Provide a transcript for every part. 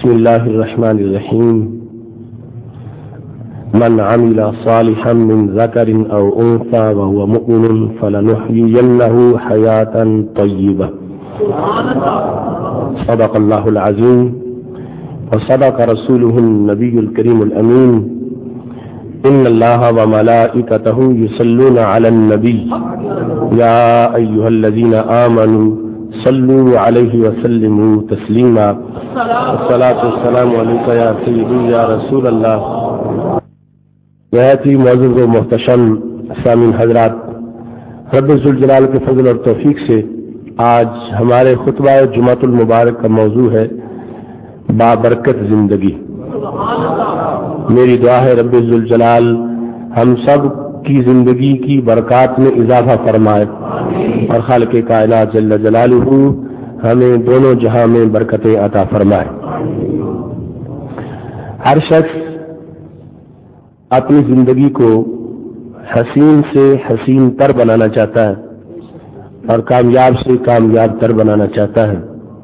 بسم الله الرحمن الرحيم من عمل صالحا من ذكر أو أنثى وهو مؤمن فلنحيينه حياة طيبة صدق الله العظيم وصدق رسوله النبي الكريم الأمين إن الله وملائكته يصلون على النبي يا أيها الذين آمنوا صلوا عليه وسلموا تسليما الصلاة والسلام عليك يا سيدي يا رسول الله. بہت ہی معزز و محتشم سامعین حضرات، رب ذوالجلال کے فضل اور توفیق سے آج ہمارے خطبہ جمعۃ المبارک کا موضوع ہے بابرکت زندگی. میری دعا ہے رب ذوالجلال ہم سب کی زندگی کی برکات میں اضافہ فرمائے اور خالق کائنات جل جلالہ ہمیں دونوں جہاں میں برکتیں عطا فرمائے. ہر شخص اپنی زندگی کو حسین سے حسین تر بنانا چاہتا ہے اور کامیاب سے کامیاب تر بنانا چاہتا ہے.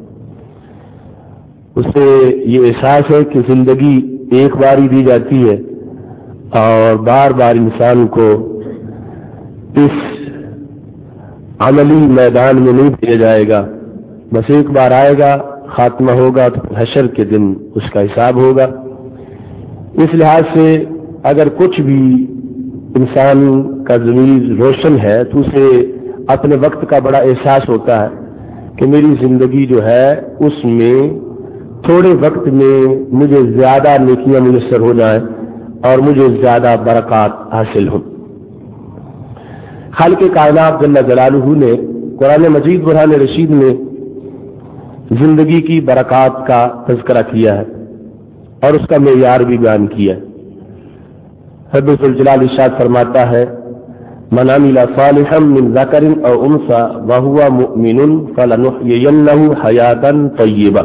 اسے یہ احساس ہے کہ زندگی ایک بار ہی دی جاتی ہے اور بار بار انسان کو اس عملی میدان میں نہیں بھیجا جائے گا. بس ایک بار آئے گا، خاتمہ ہوگا تو حشر کے دن اس کا حساب ہوگا. اس لحاظ سے اگر کچھ بھی انسان کا ضمیر روشن ہے تو اسے اپنے وقت کا بڑا احساس ہوتا ہے کہ میری زندگی جو ہے اس میں تھوڑے وقت میں مجھے زیادہ نیکیاں میسر ہو جائیں اور مجھے زیادہ برکات حاصل ہوں. خالق کائنات جل جلالہ نے قرآن مجید برہان رشید میں زندگی کی برکات کا تذکرہ کیا ہے اور اس کا معیار بھی بیان کیا ہے. رب ذوالجلال ارشاد فرماتا ہے من عمل صالحا من ذکر او انثى وهو مؤمن فلنحيينه حیاة طیبہ.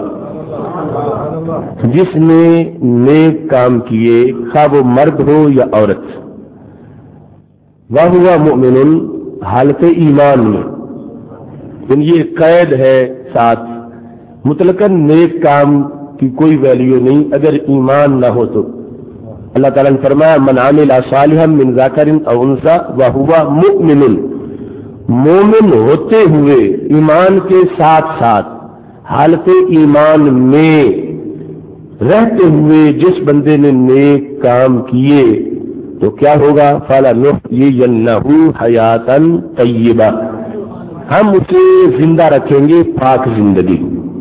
جس نے نیک کام کیے خواہ وہ مرد ہو یا عورت، وهو مؤمن حالت ایمان میں، یہ قید ہے ساتھ مطلقاً نیک کام کی کوئی ویلیو نہیں اگر ایمان نہ ہو تو. اللہ تعالیٰ نے فرمایا من عمل صالحا من ذکر او انثى وهو مؤمن، مومن ہوتے ہوئے ایمان کے ساتھ ساتھ حالت ایمان میں رہتے ہوئے جس بندے نے نیک کام کیے تو کیا ہوگا؟ فَلَنُحْيِيَنَّهُ حَيَاةً طَيِّبَةً، ہم اسے زندہ رکھیں گے پاک زندگی.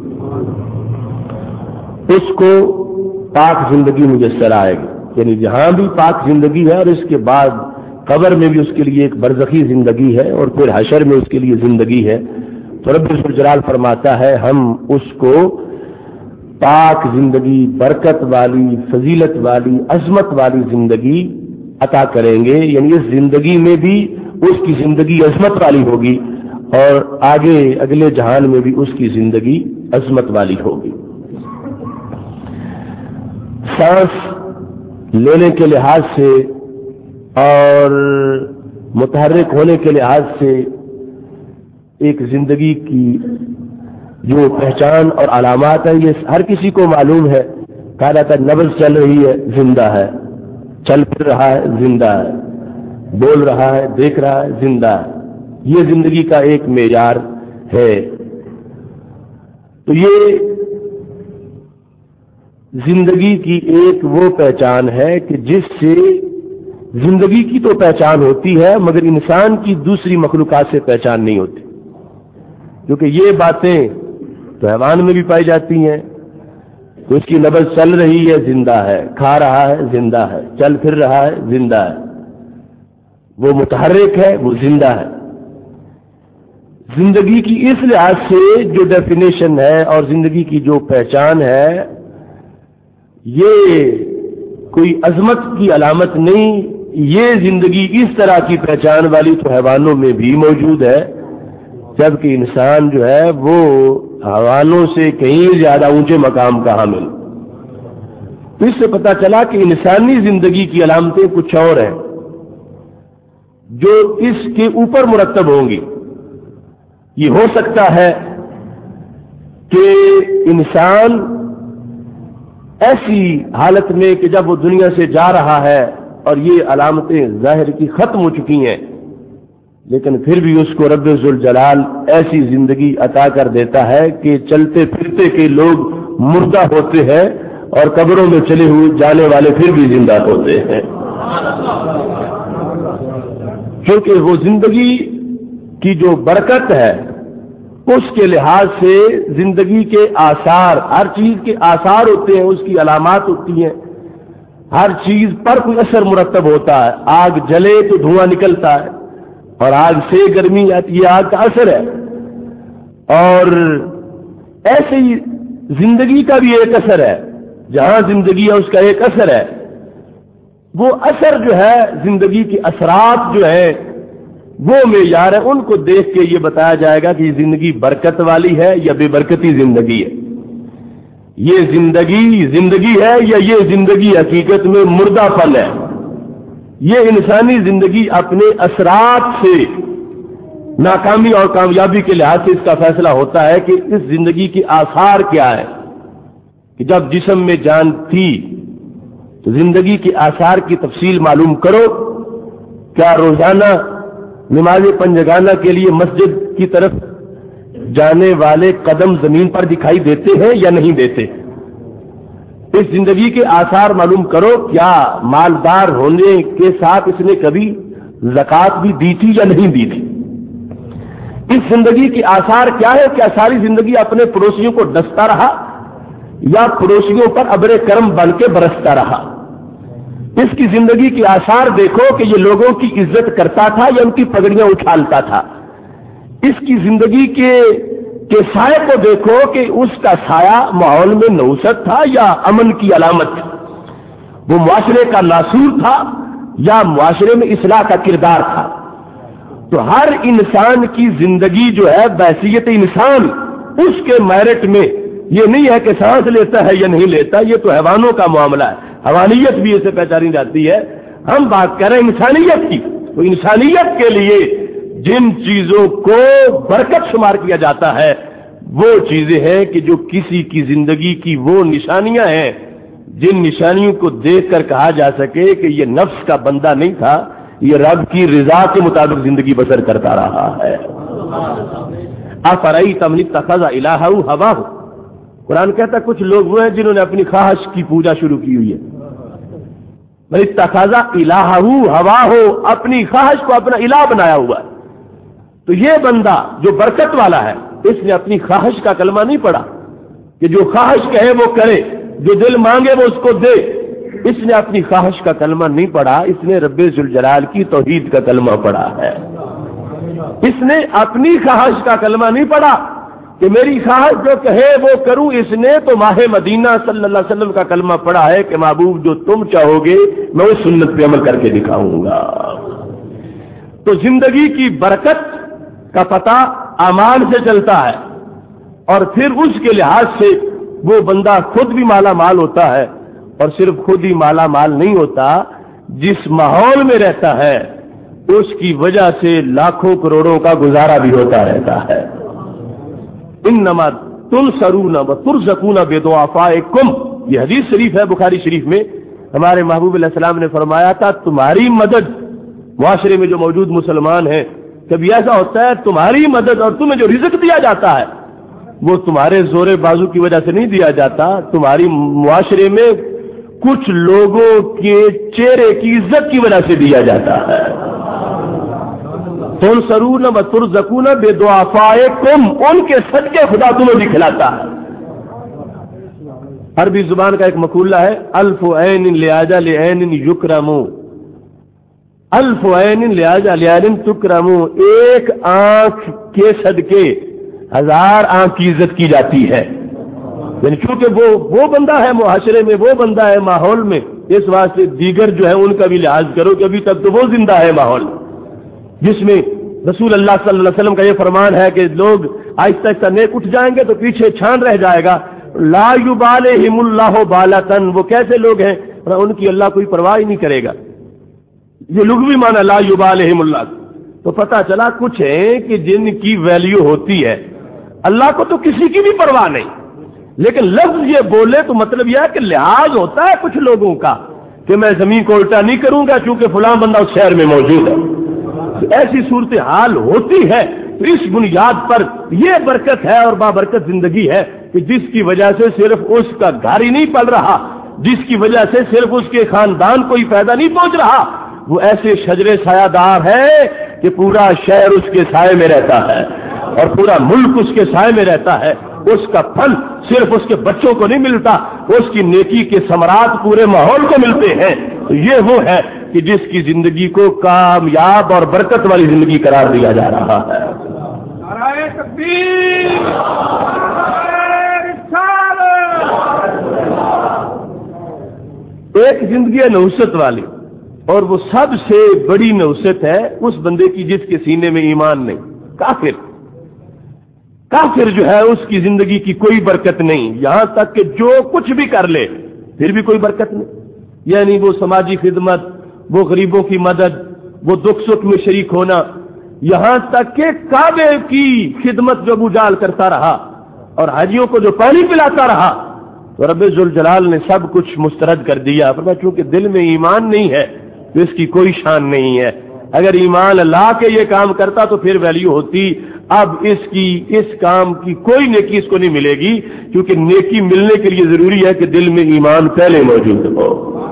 اس کو پاک زندگی میسر آئے گی، یعنی جہاں بھی پاک زندگی ہے اور اس کے بعد قبر میں بھی اس کے لیے ایک برزخی زندگی ہے اور پھر حشر میں اس کے لیے زندگی ہے. تو رب ذوالجلال فرماتا ہے ہم اس کو پاک زندگی، برکت والی، فضیلت والی، عظمت والی زندگی عطا کریں گے. یعنی اس زندگی میں بھی اس کی زندگی عظمت والی ہوگی اور آگے اگلے جہان میں بھی اس کی زندگی عظمت والی ہوگی. سانس لینے کے لحاظ سے اور متحرک ہونے کے لحاظ سے ایک زندگی کی جو پہچان اور علامات ہیں یہ ہر کسی کو معلوم ہے. کہا جاتا ہے نبض چل رہی ہے زندہ ہے، چل پھر رہا ہے زندہ ہے، بول رہا ہے، دیکھ رہا ہے زندہ ہے. یہ زندگی کا ایک معیار ہے. تو یہ زندگی کی ایک وہ پہچان ہے کہ جس سے زندگی کی تو پہچان ہوتی ہے مگر انسان کی دوسری مخلوقات سے پہچان نہیں ہوتی، کیونکہ یہ باتیں تو حیوان میں بھی پائی جاتی ہیں. تو اس کی نبض چل رہی ہے زندہ ہے، کھا رہا ہے زندہ ہے، چل پھر رہا ہے زندہ ہے، وہ متحرک ہے وہ زندہ ہے. زندگی کی اس لحاظ سے جو ڈیفینیشن ہے اور زندگی کی جو پہچان ہے یہ کوئی عظمت کی علامت نہیں. یہ زندگی اس طرح کی پہچان والی تو حیوانوں میں بھی موجود ہے، جبکہ انسان جو ہے وہ حیوانوں سے کہیں زیادہ اونچے مقام کا حامل. تو اس سے پتہ چلا کہ انسانی زندگی کی علامتیں کچھ اور ہیں جو اس کے اوپر مرتب ہوں گی. یہ ہو سکتا ہے کہ انسان ایسی حالت میں کہ جب وہ دنیا سے جا رہا ہے اور یہ علامتیں ظاہر کی ختم ہو چکی ہیں، لیکن پھر بھی اس کو رب ذوالجلال ایسی زندگی عطا کر دیتا ہے کہ چلتے پھرتے کے لوگ مردہ ہوتے ہیں اور قبروں میں چلے ہوئے جانے والے پھر بھی زندہ ہوتے ہیں، کیونکہ وہ زندگی کی جو برکت ہے اس کے لحاظ سے زندگی کے آثار، ہر چیز کے آثار ہوتے ہیں، اس کی علامات ہوتی ہیں، ہر چیز پر کوئی اثر مرتب ہوتا ہے۔ آگ جلے تو دھواں نکلتا ہے اور آگ سے گرمی آتی ہے، آگ کا اثر ہے، اور ایسے ہی زندگی کا بھی ایک اثر ہے، جہاں زندگی ہے اس کا ایک اثر ہے۔ وہ اثر جو ہے، زندگی کے اثرات جو ہے وہ معیار ہے، ان کو دیکھ کے یہ بتایا جائے گا کہ یہ زندگی برکت والی ہے یا بے برکتی زندگی ہے، یہ زندگی ہے یا یہ زندگی حقیقت میں مردہ پن ہے۔ یہ انسانی زندگی اپنے اثرات سے ناکامی اور کامیابی کے لحاظ سے اس کا فیصلہ ہوتا ہے کہ اس زندگی کے آثار کیا ہے، کہ جب جسم میں جان تھی تو زندگی کے آثار کی تفصیل معلوم کرو۔ کیا روزانہ نماز پنجگانہ کے لیے مسجد کی طرف جانے والے قدم زمین پر دکھائی دیتے ہیں یا نہیں دیتے؟ اس زندگی کے آثار معلوم کرو، کیا مالدار ہونے کے ساتھ اس نے کبھی زکوٰۃ بھی دی تھی یا نہیں دی تھی؟ اس زندگی کے آثار کیا ہے؟ کیا ساری زندگی اپنے پڑوسیوں کو ڈستا رہا یا پڑوسیوں پر ابر کرم بن کے برستا رہا؟ اس کی زندگی کے آثار دیکھو کہ یہ لوگوں کی عزت کرتا تھا یا ان کی پگڑیاں اچھالتا تھا۔ اس کی زندگی کے سائے کو دیکھو کہ اس کا سایہ ماحول میں نحوست تھا یا امن کی علامت تھی، وہ معاشرے کا ناصور تھا یا معاشرے میں اصلاح کا کردار تھا۔ تو ہر انسان کی زندگی جو ہے بحیثیت انسان، اس کے میرٹ میں یہ نہیں ہے کہ سانس لیتا ہے یا نہیں لیتا، یہ تو حیوانوں کا معاملہ ہے، حیوانیت بھی اسے پہچانی جاتی ہے۔ ہم بات کر رہے ہیں انسانیت کی، تو انسانیت کے لیے جن چیزوں کو برکت شمار کیا جاتا ہے وہ چیزیں ہیں کہ جو کسی کی زندگی کی وہ نشانیاں ہیں جن نشانیوں کو دیکھ کر کہا جا سکے کہ یہ نفس کا بندہ نہیں تھا، یہ رب کی رضا کے مطابق زندگی بسر کرتا رہا ہے۔ افرأیت من اتخذ الہہ ہواہ، قرآن کہتا ہے کچھ لوگ وہ ہیں جنہوں نے اپنی خواہش کی پوجا شروع کی ہوئی ہے۔ من اتخذ الہہ ہواہ، اپنی خواہش کو اپنا الہ بنایا ہوا ہے۔ تو یہ بندہ جو برکت والا ہے، اس نے اپنی خواہش کا کلمہ نہیں پڑھا کہ جو خواہش کہے وہ کرے، جو دل مانگے وہ اس کو دے۔ اس نے اپنی خواہش کا کلمہ نہیں پڑھا، اس نے رب ذوالجلال کی توحید کا کلمہ پڑھا ہے۔ اس نے اپنی خواہش کا کلمہ نہیں پڑھا کہ میری خواہش جو کہے وہ کروں، اس نے تو ماہ مدینہ صلی اللہ علیہ وسلم کا کلمہ پڑھا ہے کہ محبوب جو تم چاہو گے میں اس سنت پہ عمل کر کے دکھاؤں گا۔ تو زندگی کی برکت کا پتہ اعمال سے چلتا ہے، اور پھر اس کے لحاظ سے وہ بندہ خود بھی مالا مال ہوتا ہے، اور صرف خود ہی مالا مال نہیں ہوتا، جس ماحول میں رہتا ہے اس کی وجہ سے لاکھوں کروڑوں کا گزارا بھی ہوتا رہتا ہے۔ انما تنصرون وترزقون بضعفائکم، یہ حدیث شریف ہے بخاری شریف میں، ہمارے محبوب علیہ السلام نے فرمایا تھا تمہاری مدد، معاشرے میں جو موجود مسلمان ہیں، کبھی ایسا ہوتا ہے تمہاری مدد اور تمہیں جو رزق دیا جاتا ہے وہ تمہارے زور بازو کی وجہ سے نہیں دیا جاتا، تمہاری معاشرے میں کچھ لوگوں کے چہرے کی عزت کی وجہ سے دیا جاتا ہے۔ تنصرون وترزقون بضعفائکم، ان کے صدقے خدا تمہیں بھی کھلاتا ہے۔ عربی زبان کا ایک مقولہ ہے الف عین لاجل عین یکرم، الف عین لاجل عین تکرم، ایک آنکھ کے صدقے ہزار آنکھ کی عزت کی جاتی ہے۔ یعنی چونکہ وہ بندہ ہے معاشرے میں، وہ بندہ ہے ماحول میں، اس واسطے دیگر جو ہے ان کا بھی لحاظ کرو کہ ابھی تک تو وہ زندہ ہے ماحول، جس میں رسول اللہ صلی اللہ علیہ وسلم کا یہ فرمان ہے کہ لوگ آہستہ آہستہ نیک اٹھ جائیں گے تو پیچھے چھان رہ جائے گا۔ لا یبالہم اللہ بالۃ، وہ کیسے لوگ ہیں ان کی اللہ کوئی پرواہ ہی نہیں کرے گا۔ یہ لغوی معنی لا یبالہم اللہ، تو پتہ چلا کچھ ہیں کہ جن کی ویلیو ہوتی ہے، اللہ کو تو کسی کی بھی پرواہ نہیں، لیکن لفظ یہ بولے تو مطلب یہ ہے کہ لحاظ ہوتا ہے کچھ لوگوں کا کہ میں زمین کو الٹا نہیں کروں گا چونکہ فلاں بندہ اس شہر میں موجود ہے، ایسی صورتحال ہوتی ہے۔ تو اس بنیاد پر یہ برکت ہے اور بابرکت زندگی ہے کہ جس کی وجہ سے صرف اس کا گھر ہی نہیں پل رہا، جس کی وجہ سے صرف اس کے خاندان کو ہی فائدہ نہیں پہنچ رہا، وہ ایسے شجرے سایہ دار ہے کہ پورا شہر اس کے سائے میں رہتا ہے اور پورا ملک اس کے سائے میں رہتا ہے۔ اس کا پھل صرف اس کے بچوں کو نہیں ملتا، اس کی نیکی کے ثمرات پورے ماحول کو ملتے ہیں۔ تو یہ وہ ہے کہ جس کی زندگی کو کامیاب اور برکت والی زندگی قرار دیا جا رہا ہے۔ نعرہ تکبیر، نعرہ رسالت۔ ایک زندگی ہے نحوست والی، اور وہ سب سے بڑی نحوست ہے اس بندے کی جس کے سینے میں ایمان نہیں، کافر جو ہے اس کی زندگی کی کوئی برکت نہیں، یہاں تک کہ جو کچھ بھی کر لے پھر بھی کوئی برکت نہیں۔ یعنی وہ سماجی خدمت، وہ غریبوں کی مدد، وہ دکھ سکھ میں شریک ہونا، یہاں تک کہ کعبے کی خدمت جو ابو جہل کرتا رہا اور حاجیوں کو جو پانی پلاتا رہا، تو رب ذوالجلال نے سب کچھ مسترد کر دیا۔ فرمایا چونکہ دل میں ایمان نہیں ہے تو اس کی کوئی شان نہیں ہے، اگر ایمان لا کے یہ کام کرتا تو پھر ویلیو ہوتی۔ اب اس کام کی کوئی نیکی اس کو نہیں ملے گی، کیونکہ نیکی ملنے کے لیے ضروری ہے کہ دل میں ایمان پہلے موجود ہو۔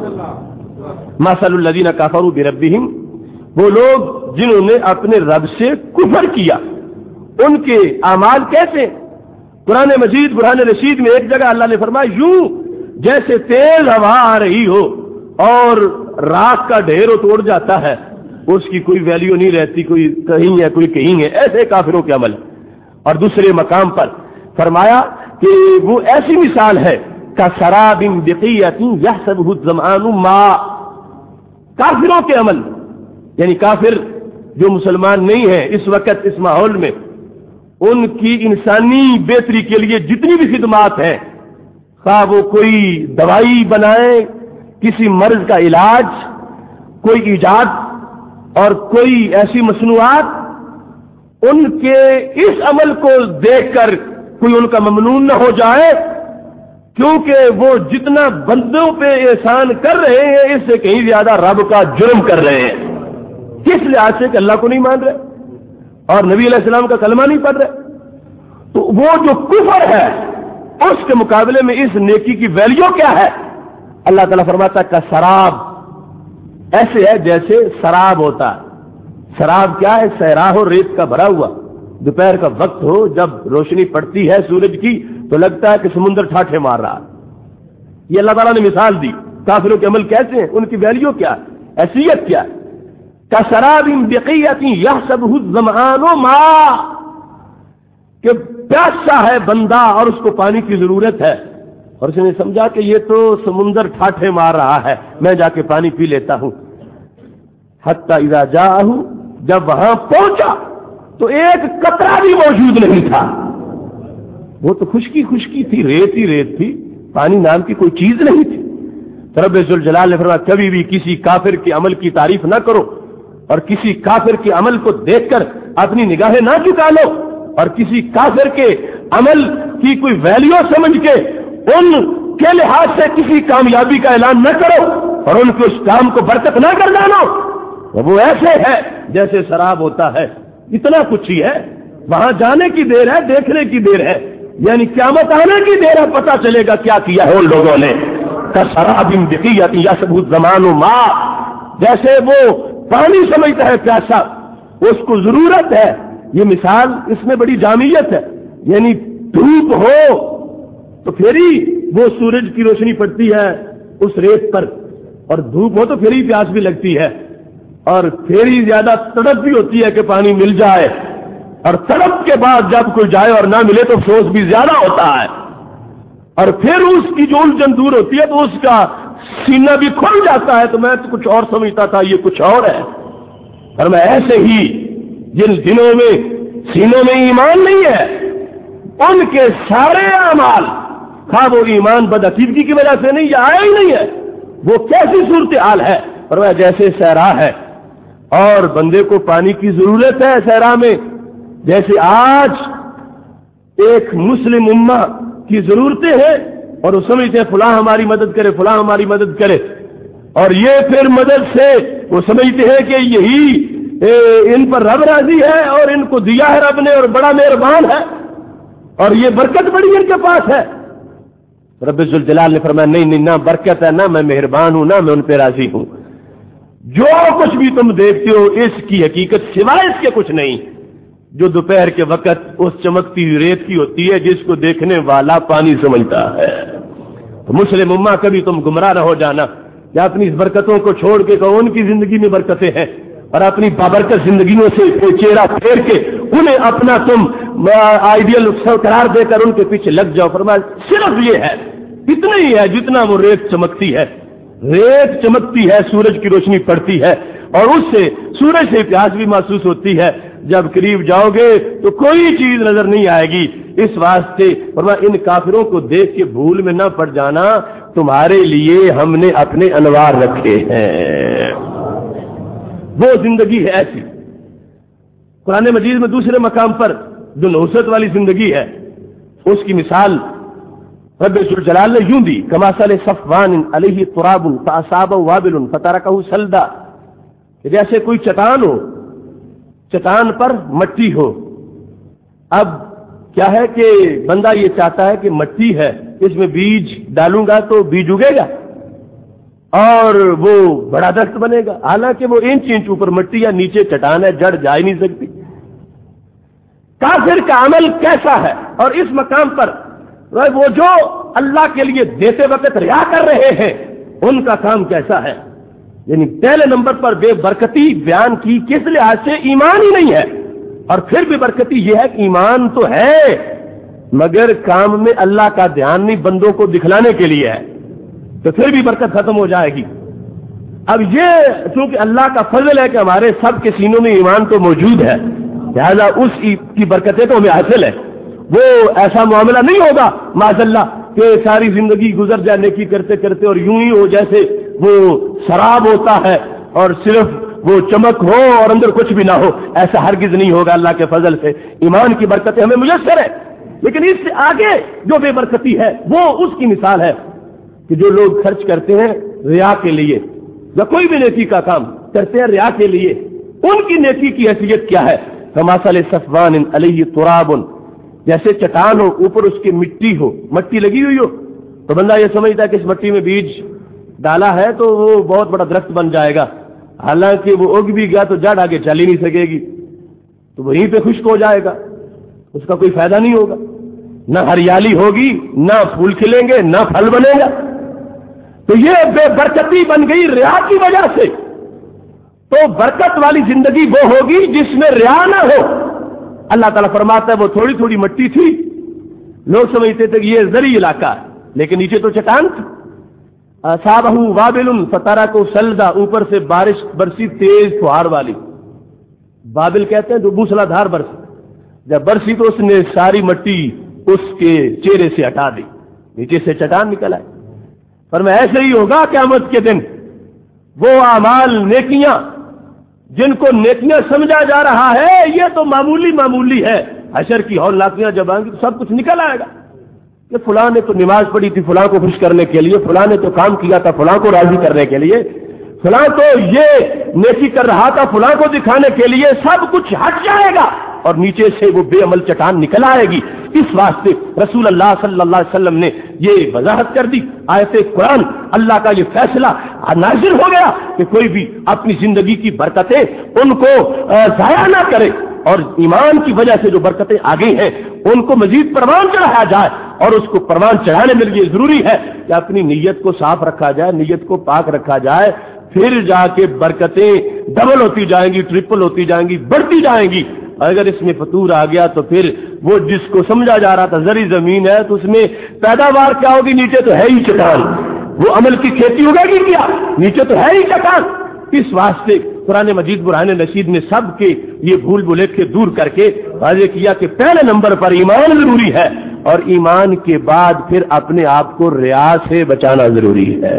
مثل الذین کفروا بربہم، وہ لوگ جنہوں نے اپنے رب سے کفر کیا، ان کے اعمال کیسے؟ قرآن مجید برہان رشید میں ایک جگہ اللہ نے فرمایا یوں جیسے تیز ہوا آ رہی ہو اور راکھ کا ڈھیر توڑ جاتا ہے، اس کی کوئی ویلیو نہیں رہتی، کوئی کہیں ہے کوئی کہیں ہے، ایسے کافروں کے عمل۔ اور دوسرے مقام پر فرمایا کہ وہ ایسی مثال ہے کسراب بقیۃ یحسبہ الظمآن ماء، کافروں کے عمل، یعنی کافر جو مسلمان نہیں ہے اس وقت اس ماحول میں، ان کی انسانی بہتری کے لیے جتنی بھی خدمات ہیں، خواہ وہ کوئی دوائی بنائیں، کسی مرض کا علاج، کوئی ایجاد اور کوئی ایسی مصنوعات، ان کے اس عمل کو دیکھ کر کوئی ان کا ممنون نہ ہو جائے، کیونکہ وہ جتنا بندوں پہ احسان کر رہے ہیں اس سے کہیں زیادہ رب کا جرم کر رہے ہیں۔ کس لحاظ سے کہ اللہ کو نہیں مان رہے اور نبی علیہ السلام کا کلمہ نہیں پڑھ رہے، تو وہ جو کفر ہے اس کے مقابلے میں اس نیکی کی ویلیو کیا ہے؟ اللہ تعالیٰ فرماتا ہے کہ سراب ایسے ہے جیسے سراب ہوتا ہے۔ سراب کیا ہے؟ صحرا ہو، ریت کا بھرا ہوا، دوپہر کا وقت ہو، جب روشنی پڑتی ہے سورج کی تو لگتا ہے کہ سمندر ٹھاٹھے مار رہا ہے۔ یہ اللہ تعالیٰ نے مثال دی۔ کافروں کے عمل کیسے ہیں، ان کی ویلیو کیا ہے، حیثیت کیا ہے؟ کسراب بقیۃ یحسبہ الظمآن ماء، کہ پیاسا ہے بندہ اور اس کو پانی کی ضرورت ہے، اور اس نے سمجھا کہ یہ تو سمندر ٹھاٹھے مار رہا ہے، میں جا کے پانی پی لیتا ہوں۔ حتی اذا جاءہ، جب وہاں پہنچا تو ایک قطرہ بھی موجود نہیں تھا، وہ تو خشکی تھی، ریت ہی ریت تھی، پانی نام کی کوئی چیز نہیں تھی۔ رب ذوالجلال نے فرمایا کبھی بھی کسی کافر کے عمل کی تعریف نہ کرو، اور کسی کافر کے عمل کو دیکھ کر اپنی نگاہیں نہ جھکا لو، اور کسی کافر کے عمل کی کوئی ویلیو سمجھ کے ان کے لحاظ سے کسی کامیابی کا اعلان نہ کرو اور ان کے اس کام کو برکت نہ کر ڈالو۔ وہ ایسے ہے جیسے سراب ہوتا ہے، اتنا کچھ ہی ہے، وہاں جانے کی دیر ہے، دیکھنے کی دیر ہے، یعنی قیامت آنے کی دیر ہے، پتہ چلے گا کیا کیا ہے ان لوگوں نے۔ کسراب بقیۃ یحسبہ الظمآن ماء، جیسے وہ پانی سمجھتا ہے پیاسا، اس کو ضرورت ہے۔ یہ مثال اس میں بڑی جامعیت ہے، یعنی دھوپ ہو تو پھر ہی وہ سورج کی روشنی پڑتی ہے اس ریت پر، اور دھوپ ہو تو پھر ہی پیاس بھی لگتی ہے، اور پھر ہی زیادہ تڑپ بھی ہوتی ہے کہ پانی مل جائے، اور تڑپ کے بعد جب کوئی جائے اور نہ ملے تو افسوس بھی زیادہ ہوتا ہے، اور پھر اس کی جو الجھن دور ہوتی ہے تو اس کا سینہ بھی کھل جاتا ہے، تو میں تو کچھ اور سمجھتا تھا یہ کچھ اور ہے۔ اور میں ایسے ہی جن دنوں میں سینوں میں ایمان نہیں ہے ان کے سارے اعمال، خواہ وہ ایمان بدعقیدگی کی وجہ سے نہیں یا آیا ہی نہیں ہے، وہ کیسی صورتحال ہے؟ اور وہ جیسے صحرا ہے اور بندے کو پانی کی ضرورت ہے صحرا میں، جیسے آج ایک مسلم امہ کی ضرورتیں ہیں اور وہ سمجھتے ہیں فلاں ہماری مدد کرے، فلاں ہماری مدد کرے، اور یہ پھر مدد سے وہ سمجھتے ہیں کہ یہی ان پر رب راضی ہے اور ان کو دیا ہے رب نے اور بڑا مہربان ہے اور یہ برکت بڑی ان کے پاس ہے۔ رب ذوالجلال نے فرمایا نہیں نہیں، نہ برکت ہے، نہ میں مہربان ہوں، نہ میں ان پہ راضی ہوں۔ جو کچھ بھی تم دیکھتے ہو اس کی حقیقت سوائے اس کے کچھ نہیں، جو دوپہر کے وقت اس چمکتی ریت کی ہوتی ہے جس کو دیکھنے والا پانی سمجھتا ہے۔ تو مسلم امہ کبھی تم گمراہ نہ ہو جانا کہ اپنی اس برکتوں کو چھوڑ کے کہو ان کی زندگی میں برکتیں ہیں، اور اپنی بابرکت زندگیوں سے چہرہ پھیر کے انہیں اپنا تم آئیڈیل قرار دے کر ان کے پیچھے لگ جاؤ۔ فرمایا صرف یہ ہے، اتنا ہی ہے جتنا وہ ریت چمکتی ہے۔ ریت چمکتی ہے، سورج کی روشنی پڑتی ہے اور اس سے سورج سے پیاس بھی محسوس ہوتی ہے، جب قریب جاؤ گے تو کوئی چیز نظر نہیں آئے گی۔ اس واسطے فرمایا ان کافروں کو دیکھ کے بھول میں نہ پڑ جانا، تمہارے لیے ہم نے اپنے انوار رکھے ہیں۔ وہ زندگی ہے ایسی۔ قرآن مجید میں دوسرے مقام پر جو نحوست والی زندگی ہے اس کی مثال رب ذوالجلال نے یوں دی، کمثل صفوان علیہ تراب فاصابہ وابل فترکہ صلدا، جیسے کوئی چٹان ہو، چٹان پر مٹی ہو۔ اب کیا ہے کہ بندہ یہ چاہتا ہے کہ مٹی ہے اس میں بیج ڈالوں گا تو بیج اگے گا اور وہ بڑا درخت بنے گا، حالانکہ وہ انچ انچ اوپر مٹی یا نیچے چٹان ہے، جڑ جا ہی نہیں سکتی۔ کافر کا عمل کیسا ہے؟ اور اس مقام پر وہ جو اللہ کے لیے دیتے وقت ریا کر رہے ہیں ان کا کام کیسا ہے؟ یعنی پہلے نمبر پر بے برکتی بیان کی کس لحاظ سے؟ ایمان ہی نہیں ہے، اور پھر بھی برکتی یہ ہے کہ ایمان تو ہے مگر کام میں اللہ کا دھیان نہیں، بندوں کو دکھلانے کے لیے ہے، تو پھر بھی برکت ختم ہو جائے گی۔ اب یہ چونکہ اللہ کا فضل ہے کہ ہمارے سب کے سینوں میں ایمان تو موجود ہے، لہذا اس کی برکتیں تو ہمیں حاصل ہے۔ وہ ایسا معاملہ نہیں ہوگا معاذ اللہ کہ ساری زندگی گزر جائے نیکی کرتے کرتے اور یوں ہی ہو جیسے وہ شراب ہوتا ہے اور صرف وہ چمک ہو اور اندر کچھ بھی نہ ہو، ایسا ہرگز نہیں ہوگا اللہ کے فضل سے۔ ایمان کی برکتیں ہمیں میسر ہے، لیکن اس سے آگے جو بے برکتی ہے وہ اس کی مثال ہے کہ جو لوگ خرچ کرتے ہیں ریا کے لیے یا کوئی بھی نیکی کا کام کرتے ہیں ریا کے لیے، ان کی نیکی کی حیثیت کیا ہے؟ کمثل صفوان علیہ تراب، جیسے چٹان ہو اوپر اس کی مٹی ہو، مٹی لگی ہوئی ہو تو بندہ یہ سمجھتا ہے کہ اس مٹی میں بیج ڈالا ہے تو وہ بہت بڑا درخت بن جائے گا، حالانکہ وہ اگ بھی گیا تو جڑ آگے چل ہی نہیں سکے گی، تو وہیں پہ خشک ہو جائے گا، اس کا کوئی فائدہ نہیں ہوگا، نہ ہریالی ہوگی، نہ پھول کھلیں گے، نہ پھل بنے گا۔ تو یہ بے برکتی بن گئی ریا کی وجہ سے۔ تو برکت والی زندگی وہ ہوگی جس میں ریا نہ ہو۔ اللہ تعالیٰ فرماتا ہے وہ تھوڑی تھوڑی مٹی تھی، لوگ سمجھتے تھے کہ یہ زرعی علاقہ ہے لیکن نیچے تو چٹان تھی۔ اصابہ وابل فترکہ صلدا، اوپر سے بارش برسی تیز فوہار والی، بابل کہتے ہیں جو موسلا دھار برسی، جب برسی تو اس نے ساری مٹی اس کے چہرے سے ہٹا دی، نیچے سے چٹان نکل آئی۔ فرمایا ایسے ہی ہوگا قیامت کے دن، وہ اعمال نیکیاں جن کو نیکیاں سمجھا جا رہا ہے یہ تو معمولی ہے، حشر کی ہولناکیاں جب آئیں گی تو سب کچھ نکل آئے گا کہ فلاں نے تو نماز پڑھی تھی فلاں کو خوش کرنے کے لیے، فلاں نے تو کام کیا تھا فلاں کو راضی کرنے کے لیے، فلاں تو یہ نیکی کر رہا تھا فلاں کو دکھانے کے لیے، سب کچھ ہٹ جائے گا اور نیچے سے وہ بے عمل چٹان نکل آئے گی۔ اس واسطے رسول اللہ صلی اللہ علیہ وسلم نے یہ وضاحت کر دی، آیت قرآن اللہ کا یہ فیصلہ نازل ہو گیا کہ کوئی بھی اپنی زندگی کی برکتیں ان کو ضائع نہ کرے، اور ایمان کی وجہ سے جو برکتیں آ گئی ہیں ان کو مزید پروان چڑھایا جائے، اور اس کو پروان چڑھانے میں یہ ضروری ہے کہ اپنی نیت کو صاف رکھا جائے، نیت کو پاک رکھا جائے، پھر جا کے برکتیں ڈبل ہوتی جائیں گی، ٹرپل ہوتی جائیں گی، بڑھتی جائیں گی۔ اگر اس میں فطور آ گیا تو پھر وہ جس کو سمجھا جا رہا تھا زرعی زمین ہے تو اس میں پیداوار کیا ہوگی؟ نیچے تو ہے ہی چٹان، وہ عمل کی کھیتی ہوگا گی کیا؟ نیچے تو ہے ہی چٹان۔ اس واسطے قرآن مجید برہان نشید نے سب کے یہ بھول بھلیکے دور کر کے واضح کیا کہ پہلے نمبر پر ایمان ضروری ہے، اور ایمان کے بعد پھر اپنے آپ کو ریا سے بچانا ضروری ہے۔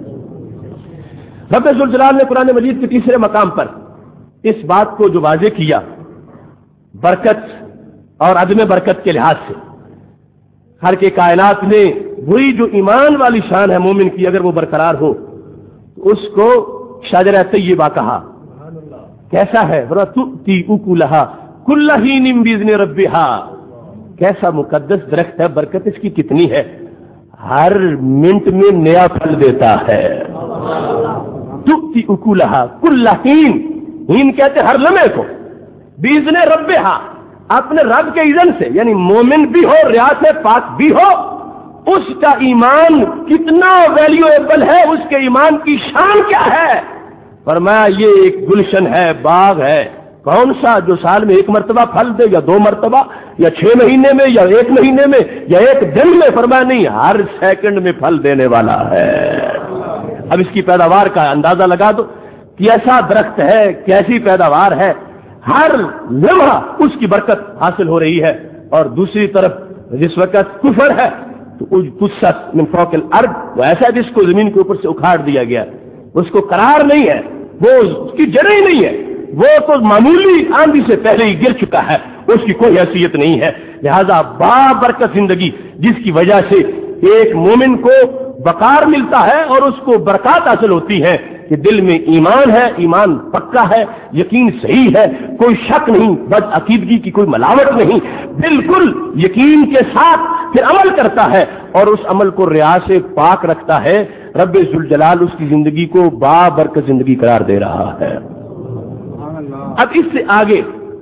رب ذوالجلال نے قرآن مجید کے تیسرے مقام پر اس بات کو جو واضح کیا برکت اور عدم برکت کے لحاظ سے، ہر کے کائنات میں وہی جو ایمان والی شان ہے مومن کی اگر وہ برقرار ہو تو اس کو شجرہ طیبہ کہا. کیسا ہے؟ تؤتی اکلھا کل حین باذن ربھا. کیسا مقدس درخت ہے، برکت اس کی کتنی ہے، ہر منٹ میں نیا پھل دیتا ہے. تؤتی اکلھا کل حین، حین کہتے ہر لمحے کو، باذن ربھا اپنے رب کے اذن سے، یعنی مومن بھی ہو ریاض پاک بھی ہو، اس کا ایمان کتنا ویلیویبل ہے، اس کے ایمان کی شان کیا ہے. فرمایا یہ ایک گلشن ہے، باغ ہے. کون سا؟ جو سال میں ایک مرتبہ پھل دے، یا 2 مرتبہ، یا 6 مہینے میں، یا 1 مہینے میں، یا 1 دن میں. فرمایا نہیں، ہر سیکنڈ میں پھل دینے والا ہے. اب اس کی پیداوار کا اندازہ لگا دو، کیسا درخت ہے، کیسی پیداوار ہے، ہر لمحہ اس کی برکت حاصل ہو رہی ہے. اور دوسری طرف جس وقت کفر ہے تو قصت من فوق الارض، وہ ایسا جس کو زمین کے اوپر سے اکھاڑ دیا گیا، اس کو قرار نہیں ہے، وہ اس کی جڑیں ہی نہیں ہے، وہ تو معمولی آندھی سے پہلے ہی گر چکا ہے، اس کی کوئی حیثیت نہیں ہے. لہذا بابرکت زندگی جس کی وجہ سے ایک مومن کو وقار ملتا ہے اور اس کو برکات حاصل ہوتی ہے کہ دل میں ایمان ہے، ایمان پکا ہے، یقین صحیح ہے، کوئی شک نہیں، بد عقیدگی کی کوئی ملاوٹ نہیں، بالکل یقین کے ساتھ پھر عمل کرتا ہے اور اس عمل کو ریاض سے پاک رکھتا ہے. رب ذوالجلال اس کی زندگی کو بابرکت زندگی قرار دے رہا ہے. اب اس سے آگے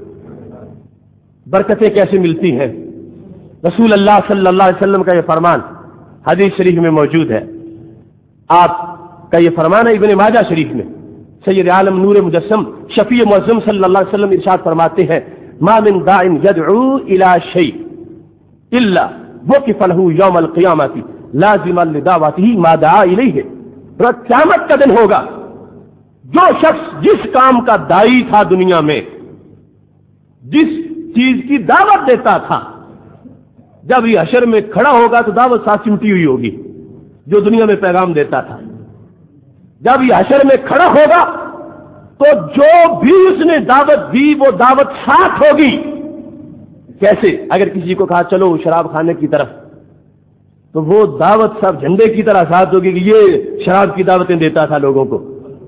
برکتیں کیسے ملتی ہیں؟ رسول اللہ صلی اللہ علیہ وسلم کا یہ فرمان حدیث شریف میں موجود ہے. آپ کا یہ فرمان ہے ابن ماجہ شریف میں. سید عالم نور مجسم شفیع معظم صلی اللہ علیہ وسلم ارشاد فرماتے ہیں ما من داع يدعو الى شيء الا وقف له يوم القيامه لازما لدعوته ما دعا الیہ. قیامت کا دن ہوگا، جو شخص جس کام کا داعی تھا دنیا میں، جس چیز کی دعوت دیتا تھا، جب یہ حشر میں کھڑا ہوگا تو دعوت ساتھ چمٹی ہوئی ہوگی جو دنیا میں پیغام دیتا تھا. جب یہ حشر میں کھڑا ہوگا تو جو بھی اس نے دعوت دی وہ دعوت ساتھ ہوگی. کیسے؟ اگر کسی کو کہا چلو شراب خانے کی طرف، تو وہ دعوت سب جھنڈے کی طرح ساتھ ہوگی کہ یہ شراب کی دعوتیں دیتا تھا لوگوں کو.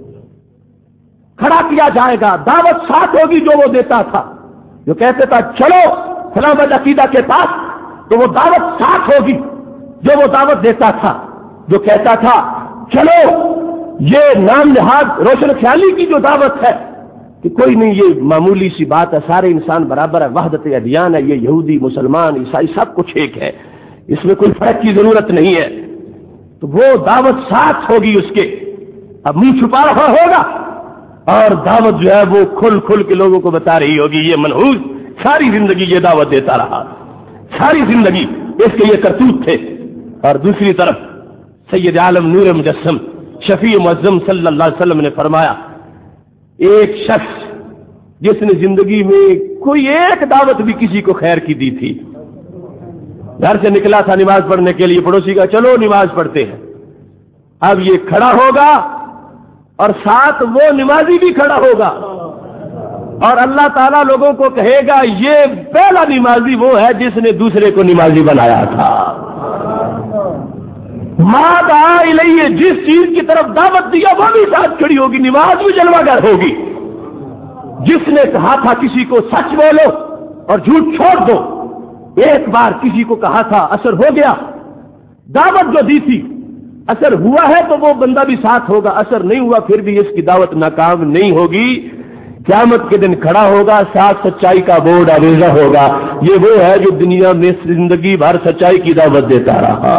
کھڑا کیا جائے گا، دعوت ساتھ ہوگی جو وہ دیتا تھا. جو کہتے تھا چلو فلاں عقیدہ کے پاس، تو وہ دعوت ساتھ ہوگی جو وہ دعوت دیتا تھا. جو کہتا تھا چلو یہ نام نہاد روشن خیالی کی جو دعوت ہے کہ کوئی نہیں، یہ معمولی سی بات ہے، سارے انسان برابر ہے، وحدت ادیان ہے، یہ یہودی مسلمان عیسائی سب کچھ ایک ہے، اس میں کوئی فرق کی ضرورت نہیں ہے، تو وہ دعوت ساتھ ہوگی اس کے. اب منہ چھپا رہا ہوگا اور دعوت جو ہے وہ کھل کھل کے لوگوں کو بتا رہی ہوگی. یہ منحوس ساری زندگی یہ دعوت دیتا رہا، ساری زندگی اس کے یہ کرتوت تھے. اور دوسری طرف سید عالم نور مجسم شفیع معظم صلی اللہ علیہ وسلم نے فرمایا ایک شخص جس نے زندگی میں کوئی ایک دعوت بھی کسی کو خیر کی دی تھی، گھر سے نکلا تھا نماز پڑھنے کے لیے، پڑوسی کا چلو نماز پڑھتے ہیں. اب یہ کھڑا ہوگا اور ساتھ وہ نمازی بھی کھڑا ہوگا اور اللہ تعالیٰ لوگوں کو کہے گا یہ پہلا نمازی وہ ہے جس نے دوسرے کو نمازی بنایا تھا. ما دعا الیہ، جس چیز کی طرف دعوت دیا وہ بھی ساتھ کھڑی ہوگی، نماز بھی جلوہ گر ہوگی. جس نے کہا تھا کسی کو سچ بولو اور جھوٹ چھوڑ دو، ایک بار کسی کو کہا تھا اثر ہو گیا، دعوت جو دی تھی اثر ہوا ہے تو وہ بندہ بھی ساتھ ہوگا، اثر نہیں ہوا پھر بھی اس کی دعوت ناکام نہیں ہوگی. قیامت کے دن کھڑا ہوگا، ساتھ سچائی کا بورڈ آویزہ ہوگا. یہ وہ ہے جو دنیا میں زندگی بھر سچائی کی دعوت دیتا رہا.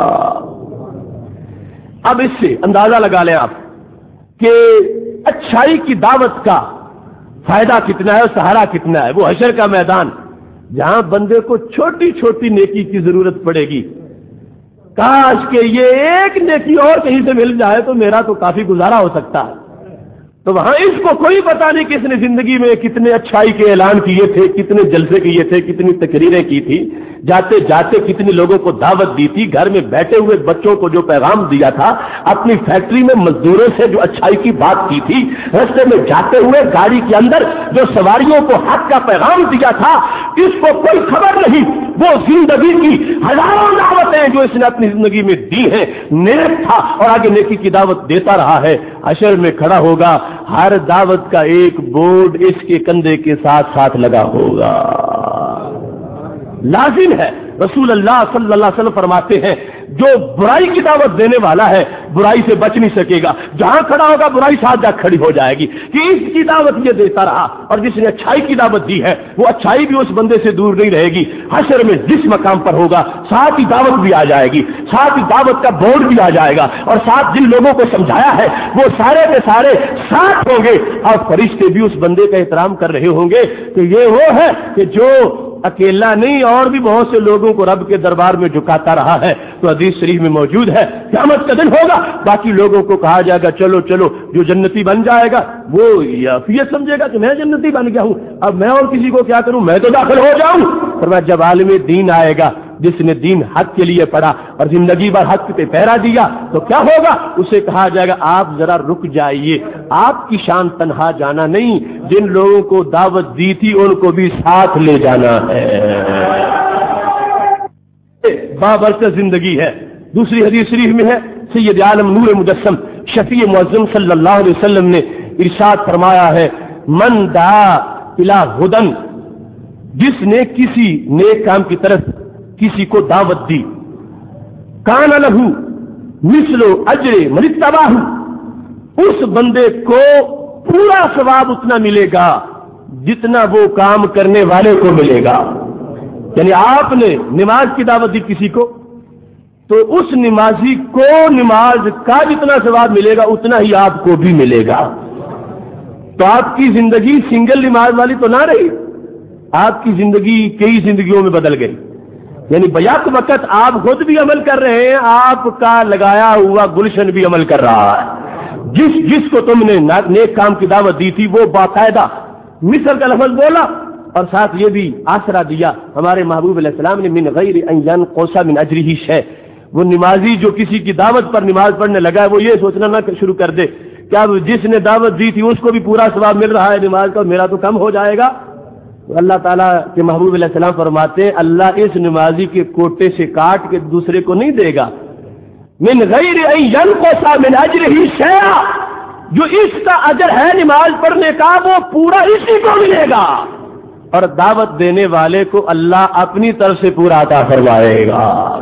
اب اس سے اندازہ لگا لیں آپ کہ اچھائی کی دعوت کا فائدہ کتنا ہے اور سہارا کتنا ہے. وہ حشر کا میدان جہاں بندے کو چھوٹی چھوٹی نیکی کی ضرورت پڑے گی. کاش کہ یہ ایک نیکی اور کہیں سے مل جائے تو میرا تو کافی گزارا ہو سکتا ہے. تو وہاں اس کو کوئی پتا نہیں کہ اس نے زندگی میں کتنے اچھائی کے اعلان کیے تھے، کتنے جلسے کیے تھے، کتنی تقریریں کی تھی، جاتے جاتے کتنے لوگوں کو دعوت دی تھی، گھر میں بیٹھے ہوئے بچوں کو جو پیغام دیا تھا، اپنی فیکٹری میں مزدوروں سے جو اچھائی کی بات کی تھی، رستے میں جاتے ہوئے گاڑی کے اندر جو سواریوں کو حق کا پیغام دیا تھا، اس کو کوئی خبر نہیں. وہ زندگی کی ہزاروں دعوت جو اس نے اپنی زندگی میں دی ہیں نیک تھا اور آگے نیکی کی دعوت دیتا رہا ہے، حشر میں کھڑا ہوگا، ہر دعوت کا ایک بورڈ اس کے کندھے کے ساتھ ساتھ لگا ہوگا۔ لازم ہے، رسول اللہ صلی اللہ علیہ وسلم فرماتے ہیں جو برائی کی دعوت دینے والا ہے برائی سے بچ نہیں سکے گا، جہاں کھڑا ہوگا برائی ساتھ جا کھڑی ہو جائے گی کہ اس کی دعوت یہ دیتا رہا، اور جس نے اچھائی کی دعوت دی ہے وہ اچھائی بھی اس بندے سے دور نہیں رہے گی۔ حشر میں جس مقام پر ہوگا ساتھ ہی دعوت بھی آ جائے گی، ساتھ ہی دعوت کا بورڈ بھی آ جائے گا، اور ساتھ جن لوگوں کو سمجھایا ہے وہ سارے کے سارے ساتھ ہوں گے، اور فرشتے بھی اس بندے کا احترام کر رہے ہوں گے کہ یہ وہ ہے کہ جو اکیلا نہیں اور بھی بہت سے لوگوں کو رب کے دربار میں جھکاتا رہا ہے۔ تو حدیث شریف میں موجود ہے قیامت کا دن ہوگا، باقی لوگوں کو کہا جائے گا چلو چلو، جو جنتی بن جائے گا وہ یافیت سمجھے گا کہ میں جنتی بن گیا ہوں، اب میں اور کسی کو کیا کروں، میں تو داخل ہو جاؤں۔ فرمایا جب عالم دین آئے گا جس نے دین حق کے لیے پڑھا اور زندگی بھر حق پہ پہرا دیا تو کیا ہوگا، اسے کہا جائے گا آپ ذرا رک جائیے، آپ کی شان تنہا جانا نہیں، جن لوگوں کو دعوت دی تھی ان کو بھی ساتھ لے جانا ہے۔ بابرکت زندگی ہے۔ دوسری حدیث شریف میں ہے سید عالم نور مجسم شفیع معظم صلی اللہ علیہ وسلم نے ارشاد فرمایا ہے من دعا الی ہدن، جس نے کسی نیک کام کی طرف کسی کو دعوت دی، کان لہو مثل اجر من اتبعہ، اس بندے کو پورا ثواب اتنا ملے گا جتنا وہ کام کرنے والے کو ملے گا۔ یعنی آپ نے نماز کی دعوت دی کسی کو تو اس نمازی کو نماز کا جتنا ثواب ملے گا اتنا ہی آپ کو بھی ملے گا۔ تو آپ کی زندگی سنگل نماز والی تو نہ رہی، آپ کی زندگی کئی زندگیوں میں بدل گئی۔ یعنی بیک وقت آپ خود بھی عمل کر رہے ہیں، آپ کا لگایا ہوا گلشن بھی عمل کر رہا ہے۔ جس کو تم نے نیک کام کی دعوت دی تھی وہ باقاعدہ مثل کا لفظ بولا اور ساتھ یہ بھی آسرا دیا ہمارے محبوب علیہ السلام نے من غیر ان ينقص من اجرہ شیء، وہ نمازی جو کسی کی دعوت پر نماز پڑھنے لگا ہے وہ یہ سوچنا نہ شروع کر دے کیا جس نے دعوت دی تھی اس کو بھی پورا ثواب مل رہا ہے نماز کا، میرا تو کم ہو جائے گا۔ اللہ تعالیٰ کے محبوب علیہ السلام فرماتے ہیں اللہ اس نمازی کے کوٹے سے کاٹ کے دوسرے کو نہیں دے گا، من غیر ان ينقص من اجرہ شیء، جو اس کا اجر ہے نماز پڑھنے کا وہ پورا اسی کو ملے گا، اور دعوت دینے والے کو اللہ اپنی طرف سے پورا عطا فرمائے گا۔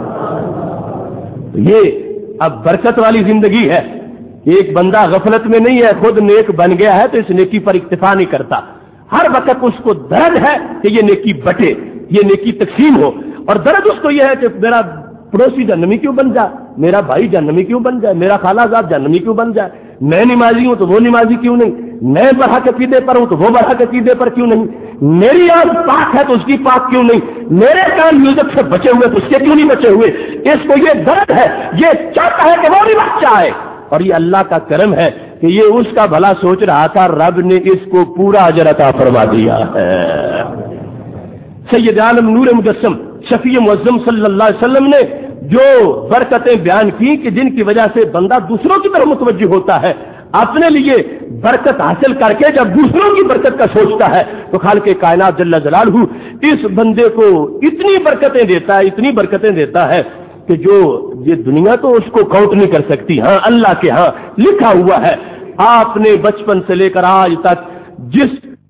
یہ اب برکت والی زندگی ہے۔ ایک بندہ غفلت میں نہیں ہے، خود نیک بن گیا ہے تو اس نیکی پر اکتفا نہیں کرتا، ہر وقت اس کو درد ہے کہ یہ نیکی بٹے، یہ نیکی تقسیم ہو، اور درد اس کو یہ ہے کہ میرا پڑوسی جہنمی کیوں بن جائے، میرا بھائی جہنمی کیوں بن جائے، میرا خالہ صاحب جہنمی کیوں بن جائے، میں نمازی ہوں تو وہ نمازی کیوں نہیں، میں برحق عقیدے پر ہوں تو وہ برحق عقیدے پر کیوں نہیں، میری آنکھ پاک ہے تو اس کی پاک کیوں نہیں، میرے کان میوزک سے بچے ہوئے تو اس کے کیوں نہیں بچے ہوئے۔ اس کو یہ درد ہے، یہ چاہتا ہے کہ وہ بھی بچ جائے، اور یہ اللہ کا کرم ہے کہ یہ اس کا بھلا سوچ رہا تھا، رب نے اس کو پورا اجر عطا فرما دیا ہے۔ سید عالم نور مجسم شفیع معظم صلی اللہ علیہ وسلم نے جو برکتیں بیان کی کہ جن کی وجہ سے بندہ دوسروں کی طرف متوجہ ہوتا ہے، اپنے لیے برکت حاصل کر کے جب دوسروں کی برکت کا سوچتا ہے تو خالق کائنات جل جلالہ اس بندے کو اتنی برکتیں دیتا ہے، اتنی برکتیں دیتا ہے کہ جو یہ دنیا تو اس کو کاؤنٹ نہیں کر سکتی، ہاں اللہ کے ہاں لکھا ہوا ہے۔ آپ نے بچپن سے لے کر آج تک جس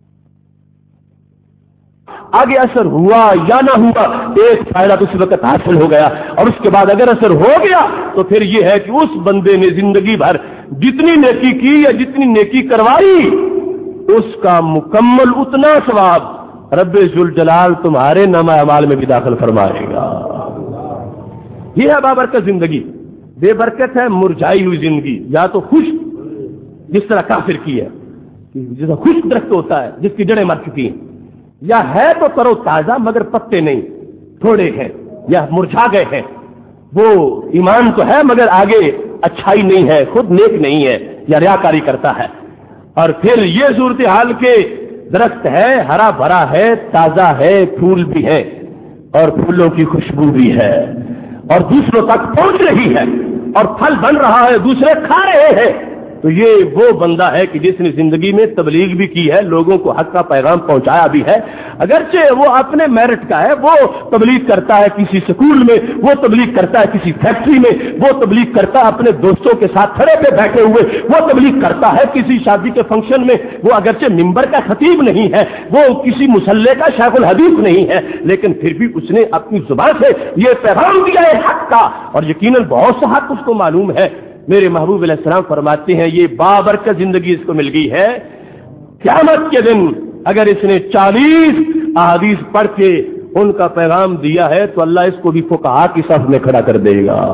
آگے اثر ہوا یا نہ ہوا ایک فائدہ تو اس وقت حاصل ہو گیا، اور اس کے بعد اگر اثر ہو گیا تو پھر یہ ہے کہ اس بندے نے زندگی بھر جتنی نیکی کی یا جتنی نیکی کروائی اس کا مکمل اتنا ثواب رب ذوالجلال تمہارے نامہ اعمال میں بھی داخل فرمائے گا۔ یہ ہے بابرکت زندگی۔ بے برکت ہے مرجھائی ہوئی زندگی، یا تو خشک جس طرح کافر کی ہے، جس طرح خشک درخت ہوتا ہے جس کی جڑیں مر چکی ہیں، یا ہے تو تر و تازہ مگر پتے نہیں، تھوڑے ہیں یا مرجھا گئے ہیں، وہ ایمان تو ہے مگر آگے اچھائی نہیں ہے، خود نیک نہیں ہے یا ریاکاری کرتا ہے۔ اور پھر یہ صورتحال کے درخت ہے، ہرا بھرا ہے، تازہ ہے، پھول بھی ہے اور پھولوں کی خوشبو بھی ہے اور دوسروں تک پہنچ رہی ہے اور پھل بن رہا ہے، دوسرے کھا رہے ہیں، تو یہ وہ بندہ ہے کہ جس نے زندگی میں تبلیغ بھی کی ہے، لوگوں کو حق کا پیغام پہنچایا بھی ہے، اگرچہ وہ اپنے میرٹ کا ہے، وہ تبلیغ کرتا ہے کسی سکول میں، وہ تبلیغ کرتا ہے کسی فیکٹری میں، وہ تبلیغ کرتا ہے اپنے دوستوں کے ساتھ کھڑے پہ بیٹھے ہوئے، وہ تبلیغ کرتا ہے کسی شادی کے فنکشن میں، وہ اگرچہ منبر کا خطیب نہیں ہے، وہ کسی مصلی کا شیخ الحدیث نہیں ہے، لیکن پھر بھی اس نے اپنی زبان سے یہ پیغام دیا ہے حق کا، اور یقیناً بہت سا حق اس کو معلوم ہے۔ میرے محبوب علیہ السلام فرماتے ہیں یہ بابرکت زندگی اس کو مل گئی ہے، قیامت کے دن اگر اس نے 40 احادیث پڑھ کے ان کا پیغام دیا ہے تو اللہ اس کو بھی فقہاء کی صف میں کھڑا کر دے گا۔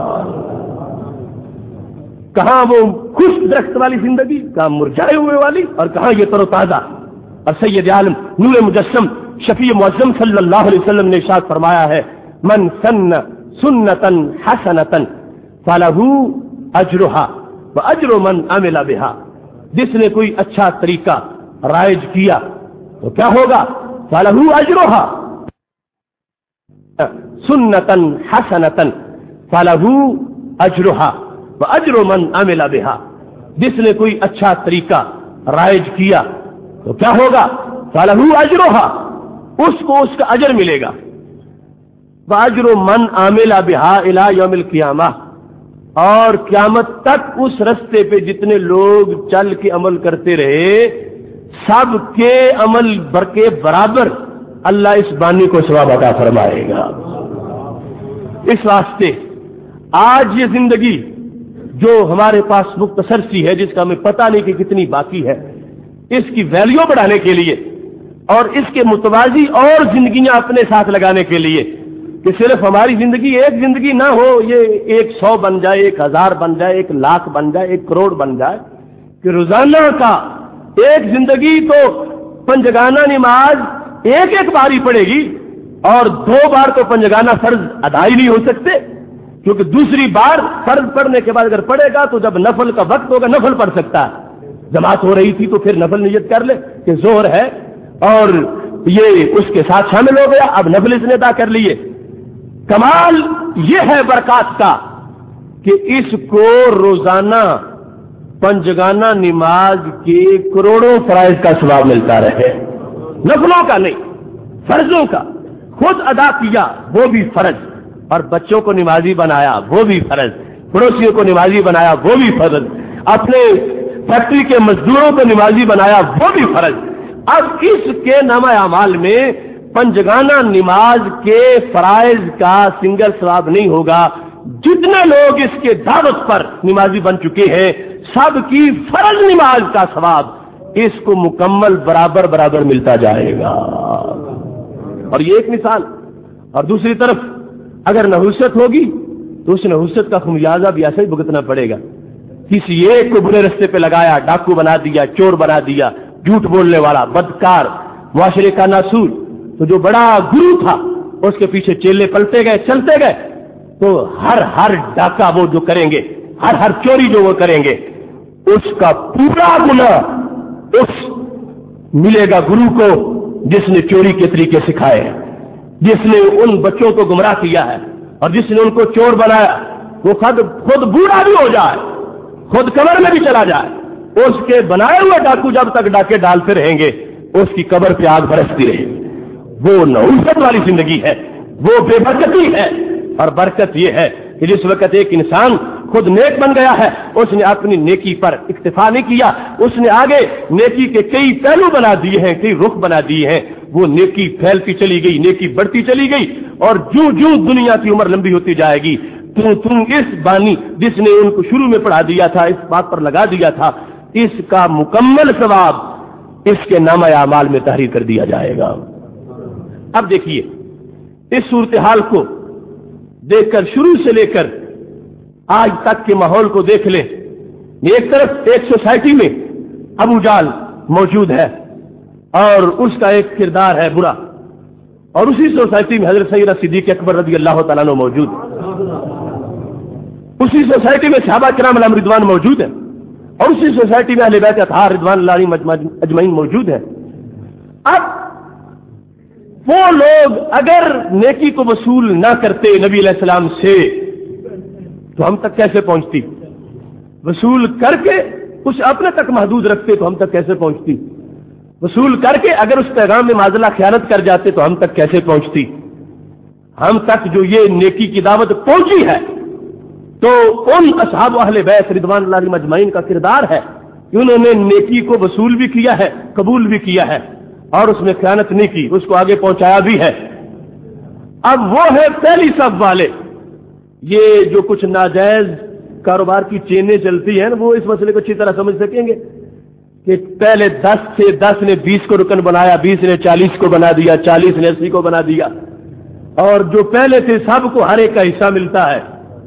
کہاں وہ خوش درخت والی زندگی، کہاں مرجھائے ہوئے والی، اور کہاں یہ تر و تازہ۔ اور سید عالم نور مجسم شفیع معظم صلی اللہ علیہ وسلم نے ارشاد فرمایا ہے من سن سنتا حسنتا فلہ اجرھا واجر من عمل بھا، جس نے کوئی اچھا طریقہ رائج کیا تو کیا ہوگا، فلہ اجرھا سنتا حسنتا فلہ اجرھا واجر من عمل بھا، جس نے کوئی اچھا طریقہ رائج کیا تو کیا ہوگا، فلہ اجرھا، اس کو اس کا اجر ملے گا، واجر من عمل بھا الی یوم القیامہ، اور قیامت تک اس رستے پہ جتنے لوگ چل کے عمل کرتے رہے سب کے عمل کے برابر اللہ اس بانی کو ثواب عطا فرمائے گا۔ اس واسطے آج یہ زندگی جو ہمارے پاس مختصر سی ہے، جس کا ہمیں پتہ نہیں کہ کتنی باقی ہے، اس کی ویلیو بڑھانے کے لیے اور اس کے متوازی اور زندگیاں اپنے ساتھ لگانے کے لیے کہ صرف ہماری زندگی ایک زندگی نہ ہو، یہ 100 بن جائے، 1000 بن جائے، 1,00,000 بن جائے، 1 کروڑ بن جائے، کہ روزانہ کا ایک زندگی تو پنجگانہ نماز ایک بار ہی پڑے گی، اور 2 بار تو پنجگانہ فرض ادا ہی نہیں ہو سکتے، کیونکہ دوسری بار فرض پڑھنے کے بعد اگر پڑھے گا تو جب نفل کا وقت ہوگا نفل پڑھ سکتا ہے۔ جماعت ہو رہی تھی تو پھر نفل نیت کر لے کہ ظہر ہے اور یہ اس کے ساتھ شامل ہو گیا، اب نفل اس نے ادا کر لیے۔ کمال یہ ہے برکات کا کہ اس کو روزانہ پنجگانہ نماز کے کروڑوں فرائض کا ثواب ملتا رہے، نفلوں کا نہیں، فرضوں کا۔ خود ادا کیا وہ بھی فرض، اور بچوں کو نمازی بنایا وہ بھی فرض، پڑوسیوں کو نمازی بنایا وہ بھی فرض، اپنے فیکٹری کے مزدوروں کو نمازی بنایا وہ بھی فرض۔ اب اس کے نامہ اعمال میں پنجگانہ نماز کے فرائض کا سنگل ثواب نہیں ہوگا، جتنے لوگ اس کے دعوت پر نمازی بن چکے ہیں سب کی فرض نماز کا ثواب اس کو مکمل برابر ملتا جائے گا۔ اور یہ ایک مثال، اور دوسری طرف اگر نحوست ہوگی تو اس نحوست کا خمیازہ بھی ایسا ہی بھگتنا پڑے گا۔ کسی ایک کو برے رستے پہ لگایا، ڈاکو بنا دیا، چور بنا دیا، جھوٹ بولنے والا، بدکار، معاشرے کا ناسور، تو جو بڑا گرو تھا اس کے پیچھے چیلے پلتے گئے، چلتے گئے، تو ہر ڈاکہ وہ جو کریں گے، ہر چوری جو وہ کریں گے، اس کا پورا گناہ اس ملے گا گرو کو جس نے چوری کے طریقے سکھائے ہیں، جس نے ان بچوں کو گمراہ کیا ہے، اور جس نے ان کو چور بنایا، وہ خود بوڑھا بھی ہو جائے، خود قبر میں بھی چلا جائے، اس کے بنائے ہوئے ڈاکو جب تک ڈاکے ڈالتے رہیں گے اس کی قبر پہ آگ برستی رہے گی۔ وہ نحوست والی زندگی ہے، وہ بے برکتی ہے۔ اور برکت یہ ہے کہ جس وقت ایک انسان خود نیک بن گیا ہے، اس نے اپنی نیکی پر اکتفا نہیں کیا، اس نے آگے نیکی کے کئی پہلو بنا دیے ہیں، کئی رخ بنا دیے ہیں، وہ نیکی پھیلتی چلی گئی، نیکی بڑھتی چلی گئی، اور جو دنیا کی عمر لمبی ہوتی جائے گی تم اس بانی جس نے ان کو شروع میں پڑھا دیا تھا، اس بات پر لگا دیا تھا، اس کا مکمل ثواب اس کے نامہ اعمال میں تحریر کر دیا جائے گا۔ اب دیکھیے اس صورتحال کو دیکھ کر، شروع سے لے کر آج تک کے ماحول کو دیکھ لیں۔ ایک طرف ایک سوسائٹی میں ابو جہل موجود ہے اور اس کا ایک کردار ہے برا، اور اسی سوسائٹی میں حضرت سیدنا صدیق اکبر رضی اللہ تعالیٰ عنہ موجود ہے، اسی سوسائٹی میں صحابہ کرام علیہم رضوان موجود ہیں، اور اسی سوسائٹی میں اہل بیت اطہار رضوان اللہ علیہم اجمعین موجود ہیں۔ اب وہ لوگ اگر نیکی کو وصول نہ کرتے نبی علیہ السلام سے تو ہم تک کیسے پہنچتی؟ وصول کر کے اسے اپنے تک محدود رکھتے تو ہم تک کیسے پہنچتی؟ وصول کر کے اگر اس پیغام میں معاذ اللہ خیانت کر جاتے تو ہم تک کیسے پہنچتی؟ ہم تک جو یہ نیکی کی دعوت پہنچی ہے تو ان اصحاب اہل بیت رضوان اللہ علیہم اجمعین کا کردار ہے کہ انہوں نے نیکی کو وصول بھی کیا ہے، قبول بھی کیا ہے، اور اس میں خیانت نہیں کی، اس کو آگے پہنچایا بھی ہے۔ اب وہ ہے پہلی صف والے، یہ جو کچھ ناجائز کاروبار کی چینیں چلتی ہیں وہ اس مسئلے کو اچھی طرح سمجھ سکیں گے کہ پہلے 10 سے 10 نے 20 کو رکن بنایا، 20 نے 40 کو بنا دیا، 40 نے 80 کو بنا دیا، اور جو پہلے تھے سب کو ہر ایک کا حصہ ملتا ہے۔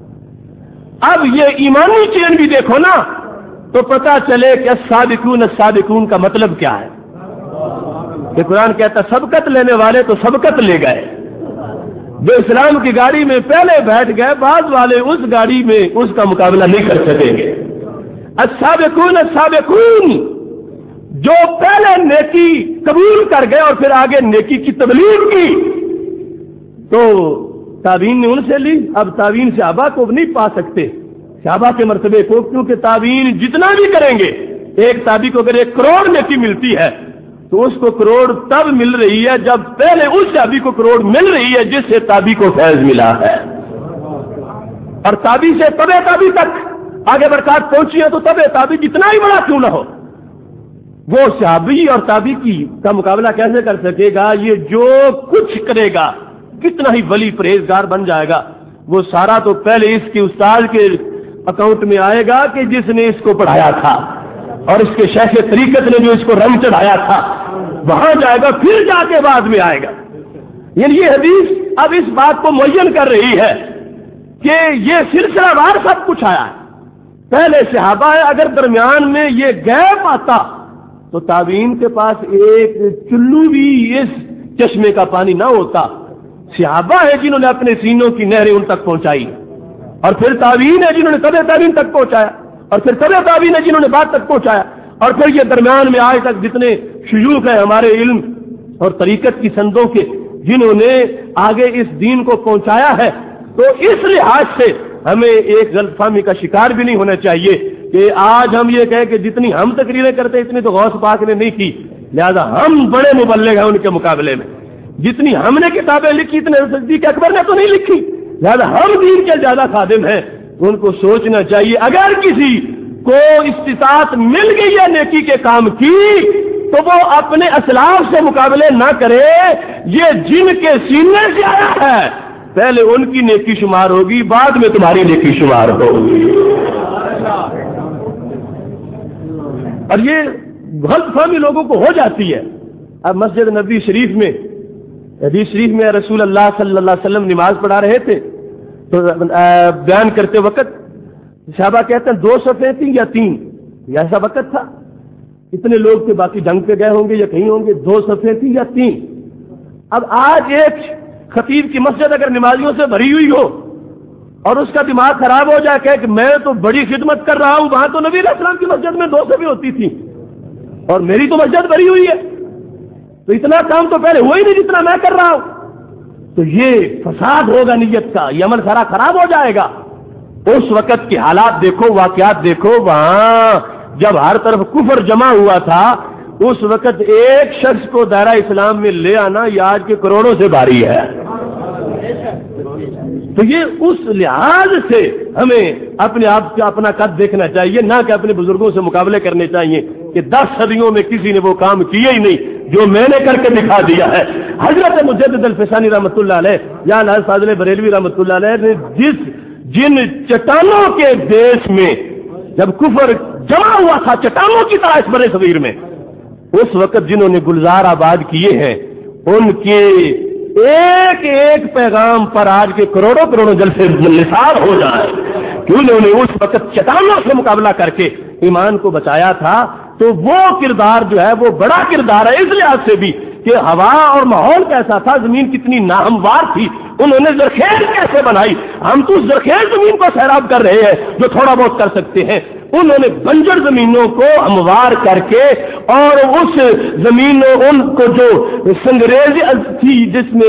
اب یہ ایمانی چین بھی دیکھو نا تو پتہ چلے کہ السابقون السابقون کا مطلب کیا ہے۔ کہ قرآن کہتا سبقت لینے والے تو سبقت لے گئے، جو اسلام کی گاڑی میں پہلے بیٹھ گئے، بعض والے اس گاڑی میں اس کا مقابلہ نہیں کر سکیں گے۔ السابقون السابقون، جو پہلے نیکی قبول کر گئے اور پھر آگے نیکی کی تبلیغ کی، تو تابعین نے ان سے لی۔ اب تابعین صحابہ کو نہیں پا سکتے، صحابہ کے مرتبے کو، کیونکہ تابعین جتنا بھی کریں گے، ایک تابعی کو اگر 1 کروڑ نیکی ملتی ہے تو اس کو کروڑ تب مل رہی ہے جب پہلے اس تابعی کو کروڑ مل رہی ہے جس سے تابعی کو فیض ملا ہے، اور تابعی سے تبع تابعی تک آگے برکات پہنچی ہے، تو تبع تابعی جتنا ہی بڑا کیوں نہ ہو، وہ صحابی اور تابعی کا مقابلہ کیسے کر سکے گا؟ یہ جو کچھ کرے گا، کتنا ہی ولی پرہیزگار بن جائے گا، وہ سارا تو پہلے اس کے استاد کے اکاؤنٹ میں آئے گا کہ جس نے اس کو پڑھایا تھا، اور اس کے شیخ طریقت نے جو اس کو رنگ چڑھایا تھا وہاں جائے گا، پھر جا کے بعد میں آئے گا۔ یعنی یہ حدیث اب اس بات کو معین کر رہی ہے کہ یہ سلسلہ وار سب کچھ آیا ہے، پہلے صحابہ ہے، اگر درمیان میں یہ گیپ آتا تو تابعین کے پاس ایک چلو بھی اس چشمے کا پانی نہ ہوتا۔ صحابہ ہے جنہوں نے اپنے سینوں کی نہریں ان تک پہنچائی، اور پھر تابعین ہے جنہوں نے تبع تابعین تک پہنچایا، اور پھر تبع تابعین ہے جنہوں نے بعد تک پہنچایا، اور پھر یہ درمیان میں آج تک جتنے شیوخ ہیں ہمارے علم اور طریقت کی سندوں کے، جنہوں نے آگے اس دین کو پہنچایا ہے۔ تو اس لحاظ سے ہمیں ایک غلط فہمی کا شکار بھی نہیں ہونا چاہیے کہ آج ہم یہ کہیں کہ جتنی ہم تقریریں کرتے اتنی تو غوث پاک نے نہیں کی، لہذا ہم بڑے مبلغ ہیں ان کے مقابلے میں، جتنی ہم نے کتابیں لکھی اتنے صدیق اکبر نے تو نہیں لکھی، لہذا ہم دین کے زیادہ خادم ہیں۔ ان کو سوچنا چاہیے اگر کسی کو استطاعت مل گئی ہے نیکی کے کام کی تو وہ اپنے اسلاف سے مقابلے نہ کرے، یہ جن کے سینے سے آیا ہے پہلے ان کی نیکی شمار ہوگی، بعد میں تمہاری نیکی شمار ہوگی۔ اور یہ غلط فہمی لوگوں کو ہو جاتی ہے۔ اب مسجد نبوی شریف میں حدیث شریف میں رسول اللہ صلی اللہ علیہ وسلم نماز پڑھا رہے تھے تو بیان کرتے وقت صحابہ کہتے ہیں 2 صفیں تھیں یا 3، یہ ایسا وقت تھا، اتنے لوگ تھے، باقی جنگ پہ گئے ہوں گے یا کہیں ہوں گے، 2 صفیں تھیں یا 3۔ اب آج ایک خطیب کی مسجد اگر نمازیوں سے بھری ہوئی ہو اور اس کا دماغ خراب ہو جائے کہ میں تو بڑی خدمت کر رہا ہوں، وہاں تو نبی علیہ السلام کی مسجد میں 2 صفیں ہوتی تھی اور میری تو مسجد بھری ہوئی ہے، تو اتنا کام تو پہلے ہوا ہی نہیں جتنا میں کر رہا ہوں، تو یہ فساد ہوگا نیت کا، یہ عمل سارا خراب ہو جائے گا۔ اس وقت کے حالات دیکھو، واقعات دیکھو، وہاں جب ہر طرف کفر جمع ہوا تھا اس وقت ایک شخص کو دائرہ اسلام میں لے آنا یہ آج کے کروڑوں سے بھاری ہے۔ تو یہ اس لحاظ سے ہمیں اپنے آپ کا اپنا قد دیکھنا چاہیے، نہ کہ اپنے بزرگوں سے مقابلے کرنے چاہیے کہ 10 صدیوں میں کسی نے وہ کام کیے ہی نہیں جو میں نے کر کے دکھا دیا ہے۔ حضرت مجدد الفسانی رحمۃ اللہ علیہ یا حضرت فاضل بریلوی رحمۃ اللہ علیہ نے جن چٹانوں کے دیش میں جب کفر جمع ہوا تھا چٹانوں کی طرح اس برے صغیر میں، اس وقت جنہوں نے گلزار آباد کیے ہیں ان کے ایک ایک پیغام پر آج کے کروڑوں جلسے نثار ہو جائے، کیوں انہوں نے اس وقت چٹانوں سے مقابلہ کر کے ایمان کو بچایا تھا۔ تو وہ کردار جو ہے وہ بڑا کردار ہے اس لحاظ سے بھی کہ ہوا اور ماحول کیسا تھا، زمین کتنی ناہموار تھی، انہوں نے زرخیز کیسے بنائی۔ ہم تو زرخیز زمین کو سیراب کر رہے ہیں جو تھوڑا بہت کر سکتے ہیں، انہوں نے بنجر زمینوں کو ہموار کر کے اور اس زمینوں ان کو جو سنگریز تھی جس میں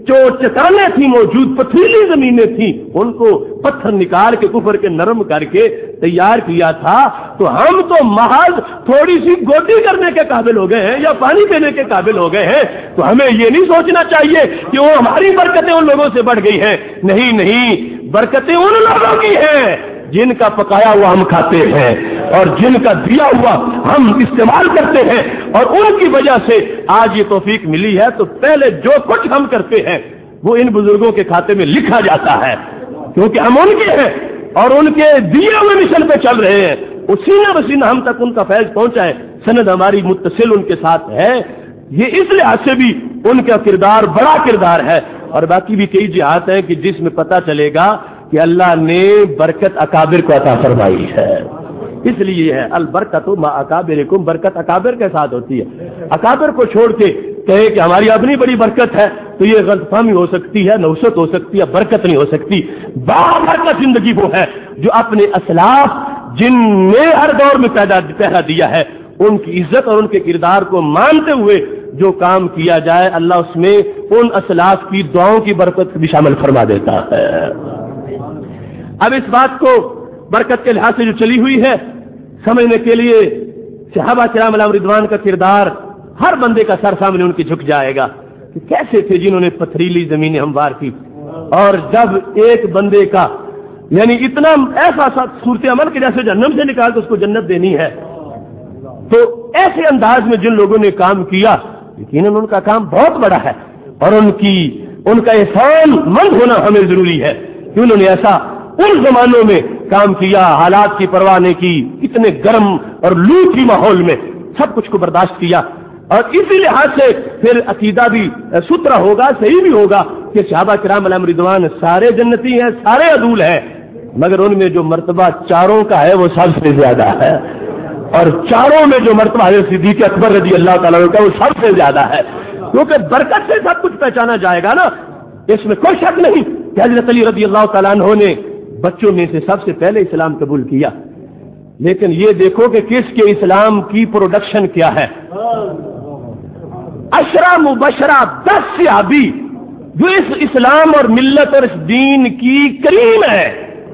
جو चट्टानें थी मौजूद, पथरीली जमीनें थी, उनको पत्थर निकाल के कुफर के नरम करके तैयार किया था। तो हम तो महज थोड़ी सी गोदी करने के काबिल हो गए हैं या पानी पीने के काबिल हो गए हैं। तो हमें ये नहीं सोचना चाहिए कि वो हमारी बरकतें उन लोगों से बढ़ गई हैं। नहीं नहीं, बरकतें उन लोगों की हैं जिनका पकाया हुआ हम खाते हैं और जिनका दिया हुआ हम इस्तेमाल करते हैं, और उनकी वजह से आज ये तौफीक मिली है। तो पहले जो कुछ हम करते हैं वो इन बुजुर्गों के खाते में लिखा जाता है, क्योंकि हम उनके हैं और उनके दिए हुए मिशन पे चल रहे हैं। उसीना वसीना हम तक उनका फैज पहुंचा है, सनद हमारी मुत्तसिल उनके साथ है। ये इस लिहाज से भी उनका किरदार बड़ा किरदार है। और बाकी भी कई जिहाद हैं कि जिसमें पता चलेगा कि अल्लाह ने बरकत अकाबिर को अता फरमाई है। इसलिए है अल बरकत मा अकाबिरकुम, बरकत अकाबिर के साथ होती है। अकाबिर को छोड़ के कहे कि हमारी अपनी बड़ी बरकत है, तो ये गलतफहमी हो सकती है, नौसत हो सकती है, बरकत नहीं हो सकती। बाबरकत जिंदगी वो है जो अपने असलाफ जिनने हर दौर में पहरा दिया है, उनकी इज्जत और उनके किरदार को मानते हुए जो काम किया जाए, अल्लाह उसमें उन असलाफ की दुआओं की बरकत भी शामिल फरमा देता है। अब इस बात को बरकत के लिहाज से जो चली हुई है समझने के लिए सहाबा किराम अलैहिम रिदवान का किरदार हर बंदे का सर सामने उनके झुक जाएगा कि कैसे थे जिन्होंने पथरीली जमीनें हमवार की। और जब एक बंदे का यानी इतना ऐसा सूरत अमल के जैसे जन्नत से निकाल के उसको जन्नत देनी है, तो ऐसे अंदाज में जिन लोगों ने काम किया, यकीनन उनका काम बहुत बड़ा है और उनका एहसान मंद होना हमें जरूरी है कि उन्होंने ऐसा उन जमानों में काम किया, हालात की परवाह नहीं की, इतने गर्म और लूटी माहौल में सब कुछ को बर्दाश्त किया। और इसी लिहाज से फिर अकीदा भी सुथरा होगा, सही भी होगा कि सहाबा किराम अलैहिम रिदवान सारे जन्नती हैं, सारे अदूल हैं, मगर उनमें जो मर्तबा चारों का है वो सबसे ज्यादा है। और चारों में जो मर्तबा हज़रत सिद्दीक़ अकबर रज़ी अल्लाह ताला अन्हु का वो सबसे ज्यादा है, क्योंकि बरकत से सब कुछ पहचाना जाएगा ना, इसमें कोई शक नहीं कि हज़रत अली रज़ी अल्लाह ताला अन्हु ने बच्चों में से सबसे पहले इस्लाम कबूल किया। लेकिन ये देखो कि किसके इस्लाम की प्रोडक्शन क्या है। अशरा मुबशरा 10 सहाबी जो इस इस्लाम और मिल्लत और इस दीन की करीम है,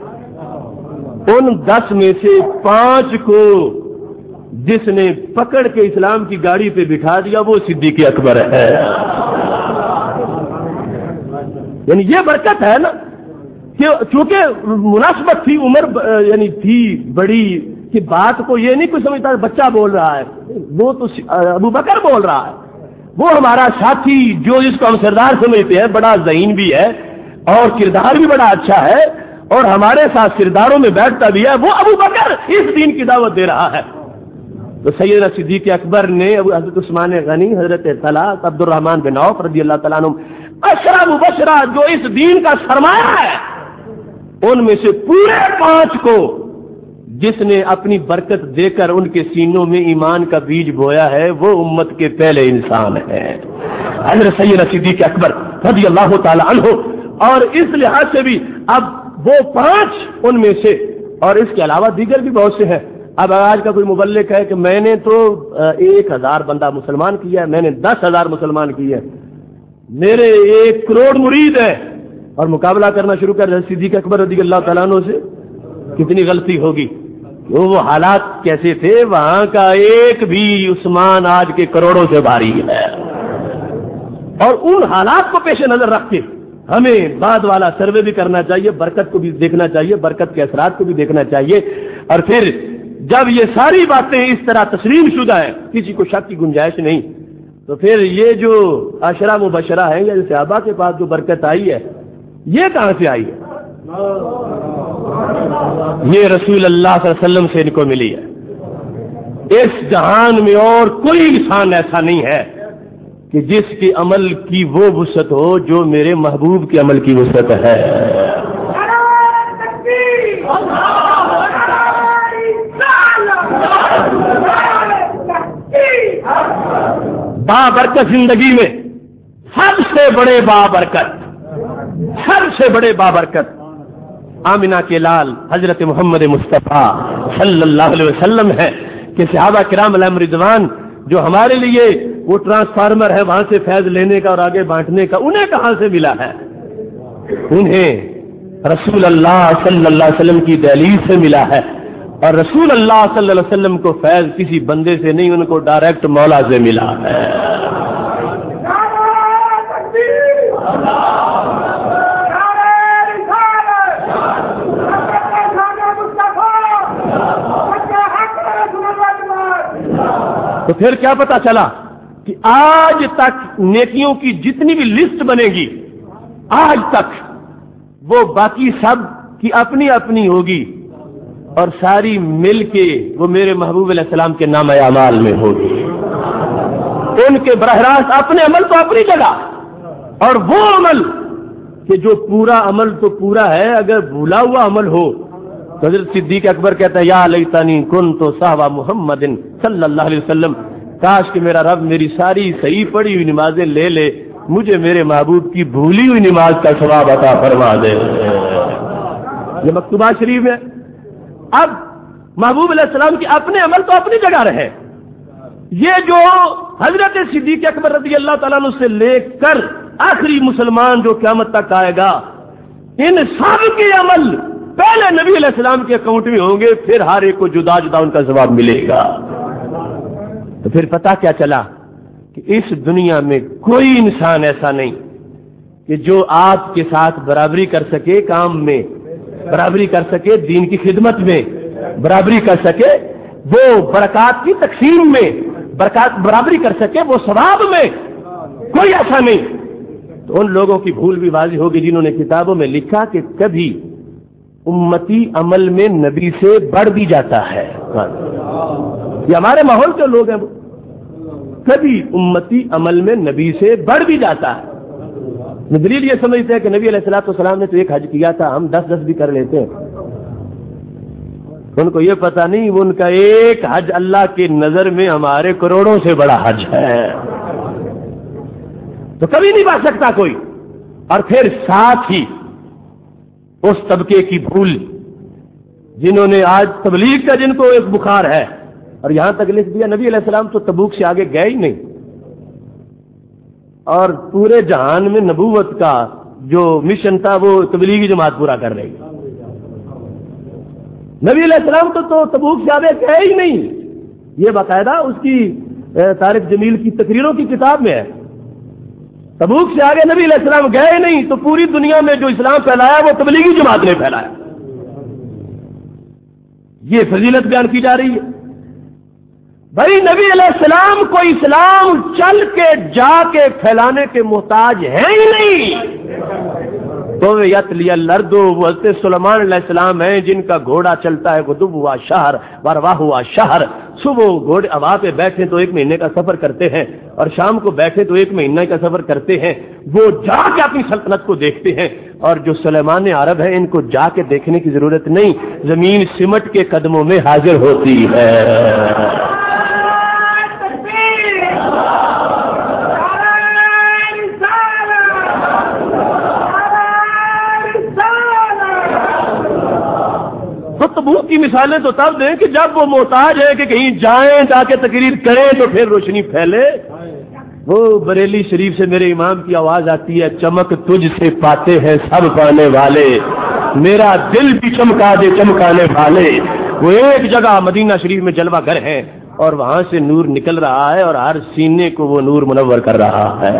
उन 10 में से 5 को जिसने पकड़ के इस्लाम की गाड़ी पे बिठा दिया वो सिद्दीक़ अकबर है। यानी ये बरकत है ना, क्योंकि मुनासबत थी, उम्र यानी थी बड़ी कि बात को ये नहीं कोई समझता बच्चा बोल रहा है, वो तो अबू बकर बोल रहा है, वो हमारा साथी जो जिसको हम सरदार समझते हैं, बड़ा ज़हीन भी है और किरदार भी बड़ा अच्छा है और हमारे साथ किरदारों में बैठता भी है, वो अबू बकर इस दीन की दावत दे रहा है। तो सैयदना सिद्दीक़ अकबर ने हज़रत उस्मान गनी, हज़रत तलहा, अब्दुर्रहमान बिन औफ रज़ी अल्लाह तआला अन्हु, अशरा मुबशरा जो इस दीन का सरमाया है, उनमें से पूरे 5 को जिसने अपनी बरकत देकर उनके सीनों में ईमान का बीज बोया है, वो उम्मत के पहले इंसान है, हज़रत सैयदना सिद्दीक़ अकबर रज़ी अल्लाह तआला अन्हु। और इस लिहाज से भी अब वो 5 उनमें से, और इसके अलावा दीगर भी बहुत से हैं। अब आज का कोई मुबल्लिग है कि मैंने तो 1000 बंदा मुसलमान किया है, मैंने 10,000 मुसलमान किए हैं, मेरे 1 करोड़ मुरीद है, और मुकाबला करना शुरू कर सिद्दीक़ अकबर रज़ी अल्लाह तआला अन्हु से, कितनी गलती होगी। वो हालात कैसे थे, वहां का एक भी उस्मान आज के करोड़ों से भारी है। और उन हालात को पेश नजर रख के हमें बाद वाला सर्वे भी करना चाहिए, बरकत को भी देखना चाहिए, बरकत के असरात को भी देखना चाहिए। और फिर जब ये सारी बातें इस तरह तस्लीम शुदा है, किसी को शक की गुंजाइश नहीं, तो फिर ये जो अशरा मुबशरा है या सहाबा के पास जो बरकत आई है, ये कहां से आई है? ये रसूल अल्लाह सल्लल्लाहु अलैहि वसल्लम से इनको मिली है। इस जहान में और कोई इंसान ऐसा नहीं है कि जिसके अमल की वो वुसअत हो जो मेरे महबूब के अमल की वुसअत है। बाबरकत जिंदगी में सबसे बड़े बाबरकत, सबसे बड़े बाबरकत आमिना के लाल हजरत मोहम्मद मुस्तफा सल्लल्लाहु अलैहि वसल्लम है कि सहाबा किराम अलैहिम रिदवान जो हमारे लिए وہ ٹرانسفارمر ہے وہاں سے فیض لینے کا اور آگے بانٹنے کا، انہیں کہاں سے ملا ہے؟ انہیں رسول اللہ صلی اللہ علیہ وسلم کی دہلیز سے ملا ہے، اور رسول اللہ صلی اللہ علیہ وسلم کو فیض کسی بندے سے نہیں، ان کو ڈائریکٹ مولا سے ملا ہے۔ تو پھر کیا پتا چلا کہ آج تک نیکیوں کی جتنی بھی لسٹ بنے گی آج تک وہ باقی سب کی اپنی اپنی ہوگی، اور ساری مل کے وہ میرے محبوب علیہ السلام کے نام اعمال میں ہوگی۔ ان کے براہ راست اپنے عمل تو اپنی جگہ، اور وہ عمل کہ جو پورا عمل تو پورا ہے، اگر بھولا ہوا عمل ہو تو حضرت صدیق اکبر کہتا ہے یا لیتنی کنت صحبہ محمد صلی اللہ علیہ وسلم، کاش کہ میرا رب میری ساری صحیح پڑھی ہوئی نمازیں لے لے، مجھے میرے محبوب کی بھولی ہوئی نماز کا ثواب عطا فرما دے۔ یہ مکتوبہ شریف ہے۔ اب محبوب علیہ السلام کے اپنے عمل تو اپنی جگہ رہے، یہ جو حضرت صدیق اکبر رضی اللہ تعالیٰ عنہ سے لے کر آخری مسلمان جو قیامت تک آئے گا، ان سب کے عمل پہلے نبی علیہ السلام کے اکاؤنٹ میں ہوں گے، پھر ہر ایک کو جدا جدا ان کا ثواب ملے گا۔ تو پھر پتہ کیا چلا کہ اس دنیا میں کوئی انسان ایسا نہیں کہ جو آپ کے ساتھ برابری کر سکے کام میں، برابری کر سکے دین کی خدمت میں، برابری کر سکے وہ برکات کی تقسیم میں، برابری کر سکے وہ ثواب میں، کوئی ایسا نہیں۔ تو ان لوگوں کی بھول بھی واضح ہوگی جنہوں نے کتابوں میں لکھا کہ کبھی امتی عمل میں نبی سے بڑھ بھی جاتا ہے۔ یہ ہمارے ماحول کے لوگ ہیں، کبھی امتی عمل میں نبی سے بڑھ بھی جاتا ہے۔ دلیل یہ سمجھتے ہیں کہ نبی علیہ الصلوۃ والسلام نے تو ایک حج کیا تھا، ہم 10 بھی کر لیتے ہیں۔ ان کو یہ پتہ نہیں وہ ان کا ایک حج اللہ کی نظر میں ہمارے کروڑوں سے بڑا حج ہے، تو کبھی نہیں بچ سکتا کوئی۔ اور پھر ساتھ ہی اس طبقے کی بھول جنہوں نے آج تبلیغ کا جن کو ایک بخار ہے، اور یہاں تک لکھ دیا نبی علیہ السلام تو تبوک سے آگے گئے ہی نہیں، اور پورے جہان میں نبوت کا جو مشن تھا وہ تبلیغی جماعت پورا کر رہی۔ نبی علیہ السلام تو تبوک سے آگے گئے ہی نہیں، یہ باقاعدہ اس کی طارق جمیل کی تقریروں کی کتاب میں ہے۔ تبوک سے آگے نبی علیہ السلام گئے نہیں، تو پوری دنیا میں جو اسلام پھیلایا وہ تبلیغی جماعت نے پھیلایا۔ یہ فضیلت بیان کی جا رہی ہے۔ بھائی نبی علیہ السلام کو اسلام چل کے جا کے پھیلانے کے محتاج ہیں ہی نہیں۔ تو یتلی الارض، وہ حضرت سلیمان علیہ السلام ہیں جن کا گھوڑا چلتا ہے غدوہ شہر ورواہ شہر، صبح گھوڑے ہوا پہ بیٹھے تو 1 مہینے کا سفر کرتے ہیں، اور شام کو بیٹھے تو 1 مہینے کا سفر کرتے ہیں، وہ جا کے اپنی سلطنت کو دیکھتے ہیں۔ اور جو سلیمان عرب ہیں ان کو جا کے دیکھنے کی ضرورت نہیں، زمین سمٹ کے قدموں میں حاضر ہوتی ہے۔ تو تبوک کی مثالیں تو تب دیں کہ جب وہ محتاج ہے کہ کہیں جائیں، جا کے تقریر کریں تو پھر روشنی پھیلے۔ وہ بریلی شریف سے میرے امام کی آواز آتی ہے، چمک تجھ سے پاتے ہیں سب پانے والے، میرا دل بھی چمکا دے چمکانے والے۔ وہ ایک جگہ مدینہ شریف میں جلوہ گھر ہے، اور وہاں سے نور نکل رہا ہے، اور ہر سینے کو وہ نور منور کر رہا ہے۔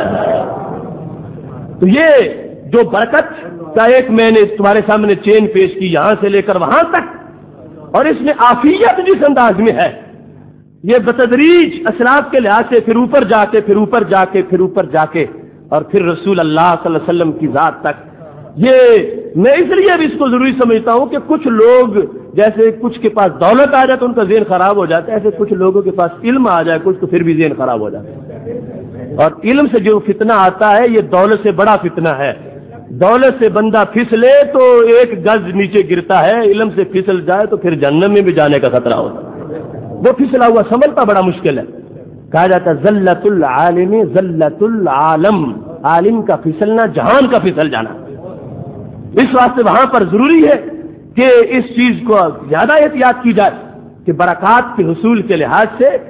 تو یہ جو برکت کا ایک میں نے تمہارے سامنے چین پیش کی، یہاں سے لے کر وہاں تک، اور اس میں عافیت جس انداز میں ہے، یہ بتدریج اسلاف کے لحاظ سے پھر اوپر جا کے پھر اوپر جا کے پھر اوپر جا کے اور پھر رسول اللہ صلی اللہ علیہ وسلم کی ذات تک۔ یہ میں اس لیے بھی اس کو ضروری سمجھتا ہوں کہ کچھ لوگ جیسے کچھ کے پاس دولت آ جائے تو ان کا ذہن خراب ہو جاتا ہے، ایسے کچھ لوگوں کے پاس علم آ جائے کچھ تو پھر بھی ذہن خراب ہو جاتا ہے۔ اور علم سے جو فتنہ آتا ہے یہ دولت سے بڑا فتنہ ہے۔ دولت سے بندہ پھسلے تو 1 گز نیچے گرتا ہے، علم سے پھسل جائے تو پھر جہنم میں بھی جانے کا خطرہ ہوتا ہے۔ وہ پھسلا ہوا سنبھلتا بڑا مشکل ہے۔ کہا جاتا ہے ذلت العالم ذلت العالم، عالم کا پھسلنا جہان کا پھسل جانا۔ اس واسطے وہاں پر ضروری ہے کہ اس چیز کو زیادہ احتیاط کی جائے کہ برکات کے حصول کے لحاظ سے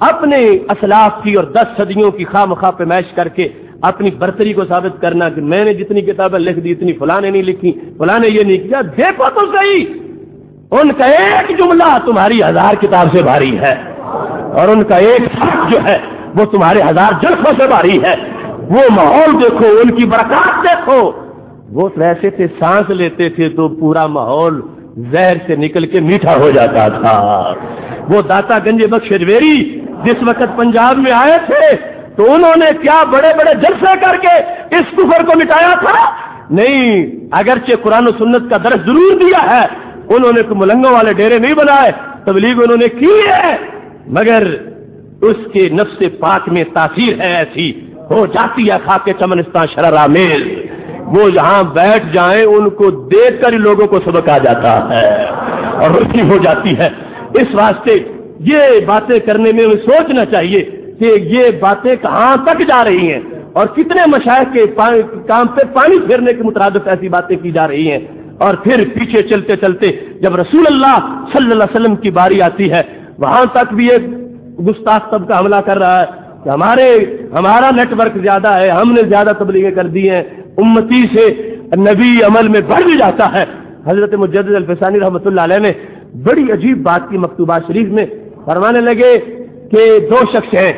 اپنے اسلاف کی اور 10 صدیوں کی خواہ مخواہ پیمائش کر کے اپنی برتری کو ثابت کرنا کہ میں نے جتنی کتابیں لکھ دی اتنی فلاں نے نہیں لکھی، فلاں نے یہ نہیں کیا. دیکھو تو صحیح، ان کا ایک جملہ تمہاری 1000 کتاب سے بھاری ہے، اور ان کا ایک حق جو ہے وہ تمہارے 1000 جلسوں سے بھاری ہے. وہ ماحول دیکھو، ان کی برکات دیکھو. وہ ایسے تھے سانس لیتے تھے تو پورا ماحول زہر سے نکل کے میٹھا ہو جاتا تھا. وہ داتا گنج بخش اجمیری جس وقت پنجاب میں آئے تھے تو انہوں نے کیا بڑے بڑے جلسے کر کے اس کفر کو مٹایا تھا؟ نہیں، اگرچہ قرآن و سنت کا درس ضرور دیا ہے، انہوں نے کوئی ملنگوں والے ڈیرے نہیں بنائے، تبلیغ انہوں نے کی ہے، مگر اس کے نفس پاک میں تاثیر ہے ایسی، ہو جاتی ہے خاک چمنستان شرر آمیز. وہ جہاں بیٹھ جائیں ان کو دیکھ کر لوگوں کو سبق آ جاتا ہے اور روشنی ہو جاتی ہے. اس واسطے یہ باتیں کرنے میں ہمیں سوچنا چاہیے کہ یہ باتیں کہاں تک جا رہی ہیں اور کتنے مشائخ کے کام پہ پانی پھیرنے کے مترادف ایسی باتیں کی جا رہی ہیں. اور پھر پیچھے چلتے چلتے جب رسول اللہ صلی اللہ علیہ وسلم کی باری آتی ہے وہاں تک بھی ایک گستاخ طبقہ حملہ کر رہا ہے کہ ہمارا نیٹ ورک زیادہ ہے، ہم نے زیادہ تبلیغیں کر دی ہیں، امتی سے نبی عمل میں بڑھ بھی جاتا ہے. حضرت مجدد الفسانی رحمۃ اللہ علیہ نے بڑی عجیب بات کی مکتوبات شریف میں، فرمانے لگے کہ 2 شخص ہیں،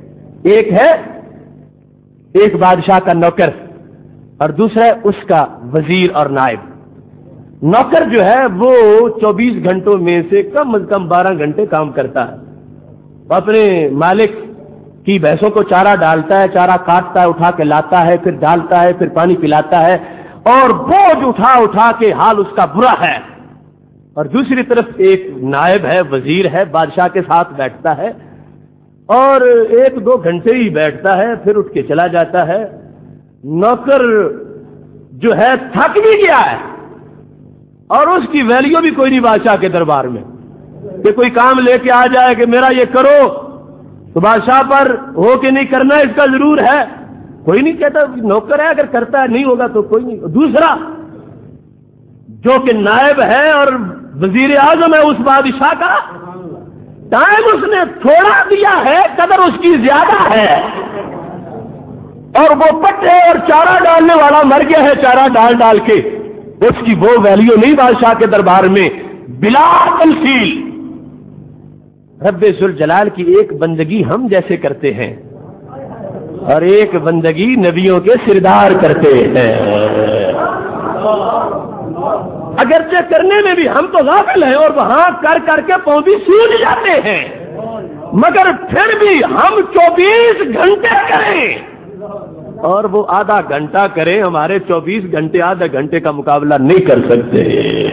ایک بادشاہ کا نوکر اور دوسرا اس کا وزیر اور نائب. نوکر جو ہے وہ 24 گھنٹوں میں سے کم از کم 12 گھنٹے کام کرتا ہے، اپنے مالک کی بھینسوں کو چارہ ڈالتا ہے، چارہ کاٹتا ہے، اٹھا کے لاتا ہے، پھر ڈالتا ہے، پھر پانی پلاتا ہے، اور بوجھ اٹھا کے حال اس کا برا ہے. اور دوسری طرف ایک نائب ہے، وزیر ہے، بادشاہ کے ساتھ بیٹھتا ہے اور 1-2 گھنٹے ہی بیٹھتا ہے پھر اٹھ کے چلا جاتا ہے. نوکر جو ہے تھک بھی گیا ہے اور اس کی ویلیو بھی کوئی نہیں بادشاہ کے دربار میں، کہ کوئی کام لے کے آ جائے کہ میرا یہ کرو تو بادشاہ پر ہو کے نہیں کرنا اس کا ضرور ہے، کوئی نہیں کہتا. نوکر ہے، اگر کرتا ہے نہیں ہوگا تو کوئی نہیں. دوسرا جو کہ نائب ہے اور وزیر اعظم ہے اس بادشاہ کا، ٹائم اس نے تھوڑا دیا ہے، قدر اس کی زیادہ ہے، اور وہ پٹے اور چارہ ڈالنے والا مر گیا ہے چارہ ڈال کے، اس کی وہ ویلیو نہیں بادشاہ کے دربار میں بلا تمثیل. رب ذوالجلال کی ایک بندگی ہم جیسے کرتے ہیں اور ایک بندگی نبیوں کے سردار کرتے ہیں. اگرچہ کرنے میں بھی ہم تو غافل ہیں اور وہاں کر کے پاؤں بھی سوج جاتے ہیں، مگر پھر بھی ہم 24 گھنٹے کریں اور وہ آدھا گھنٹہ کریں، ہمارے 24 گھنٹے آدھا گھنٹے کا مقابلہ نہیں کر سکتے.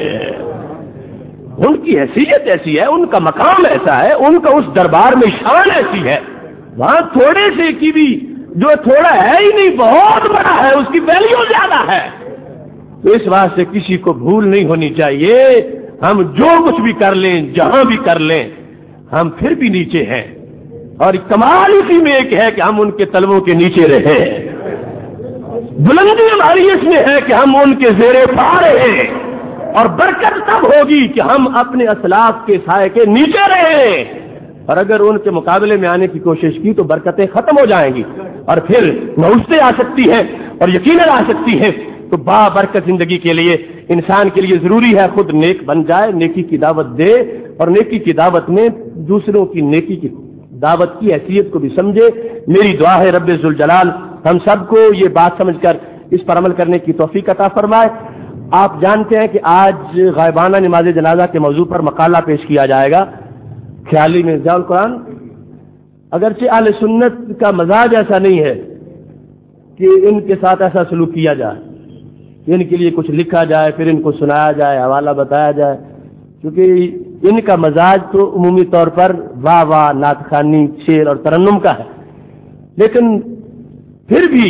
ان کی حیثیت ایسی ہے، ان کا مقام ایسا ہے، ان کا اس دربار میں شان ایسی ہے، وہاں تھوڑے سے کی بھی جو تھوڑا ہے ہی نہیں بہت بڑا ہے، اس کی ویلیو زیادہ ہے. تو اس واسطے کسی کو بھول نہیں ہونی چاہیے. ہم جو کچھ بھی کر لیں، جہاں بھی کر لیں، ہم پھر بھی نیچے ہیں، اور کمال اسی میں ایک ہے کہ ہم ان کے تلووں کے نیچے رہیں. بلندی ہماری اس میں ہے کہ ہم ان کے زیر پا رہے ہیں، اور برکت تب ہوگی کہ ہم اپنے اسلاف کے سائے کے نیچے رہیں. اور اگر ان کے مقابلے میں آنے کی کوشش کی تو برکتیں ختم ہو جائیں گی اور پھر نوستیں آ سکتی ہیں اور یقیناً آ سکتی ہیں. تو برکت زندگی کے لیے انسان کے لیے ضروری ہے خود نیک بن جائے، نیکی کی دعوت دے، اور نیکی کی دعوت میں دوسروں کی نیکی کی دعوت کی حیثیت کو بھی سمجھے. میری دعا ہے رب ذوالجلال ہم سب کو یہ بات سمجھ کر اس پر عمل کرنے کی توفیق عطا فرمائے. آپ جانتے ہیں کہ آج غائبانہ نماز جنازہ کے موضوع پر مقالہ پیش کیا جائے گا خیالی میں ضیاء القرآن. اگرچہ اہل سنت کا مزاج ایسا نہیں ہے کہ ان کے ساتھ ایسا سلوک کیا جائے، ان کے لیے کچھ لکھا جائے پھر ان کو سنایا جائے، حوالہ بتایا جائے، کیونکہ ان کا مزاج تو عمومی طور پر واہ واہ، نعت خوانی، شعر اور ترنم کا ہے. لیکن پھر بھی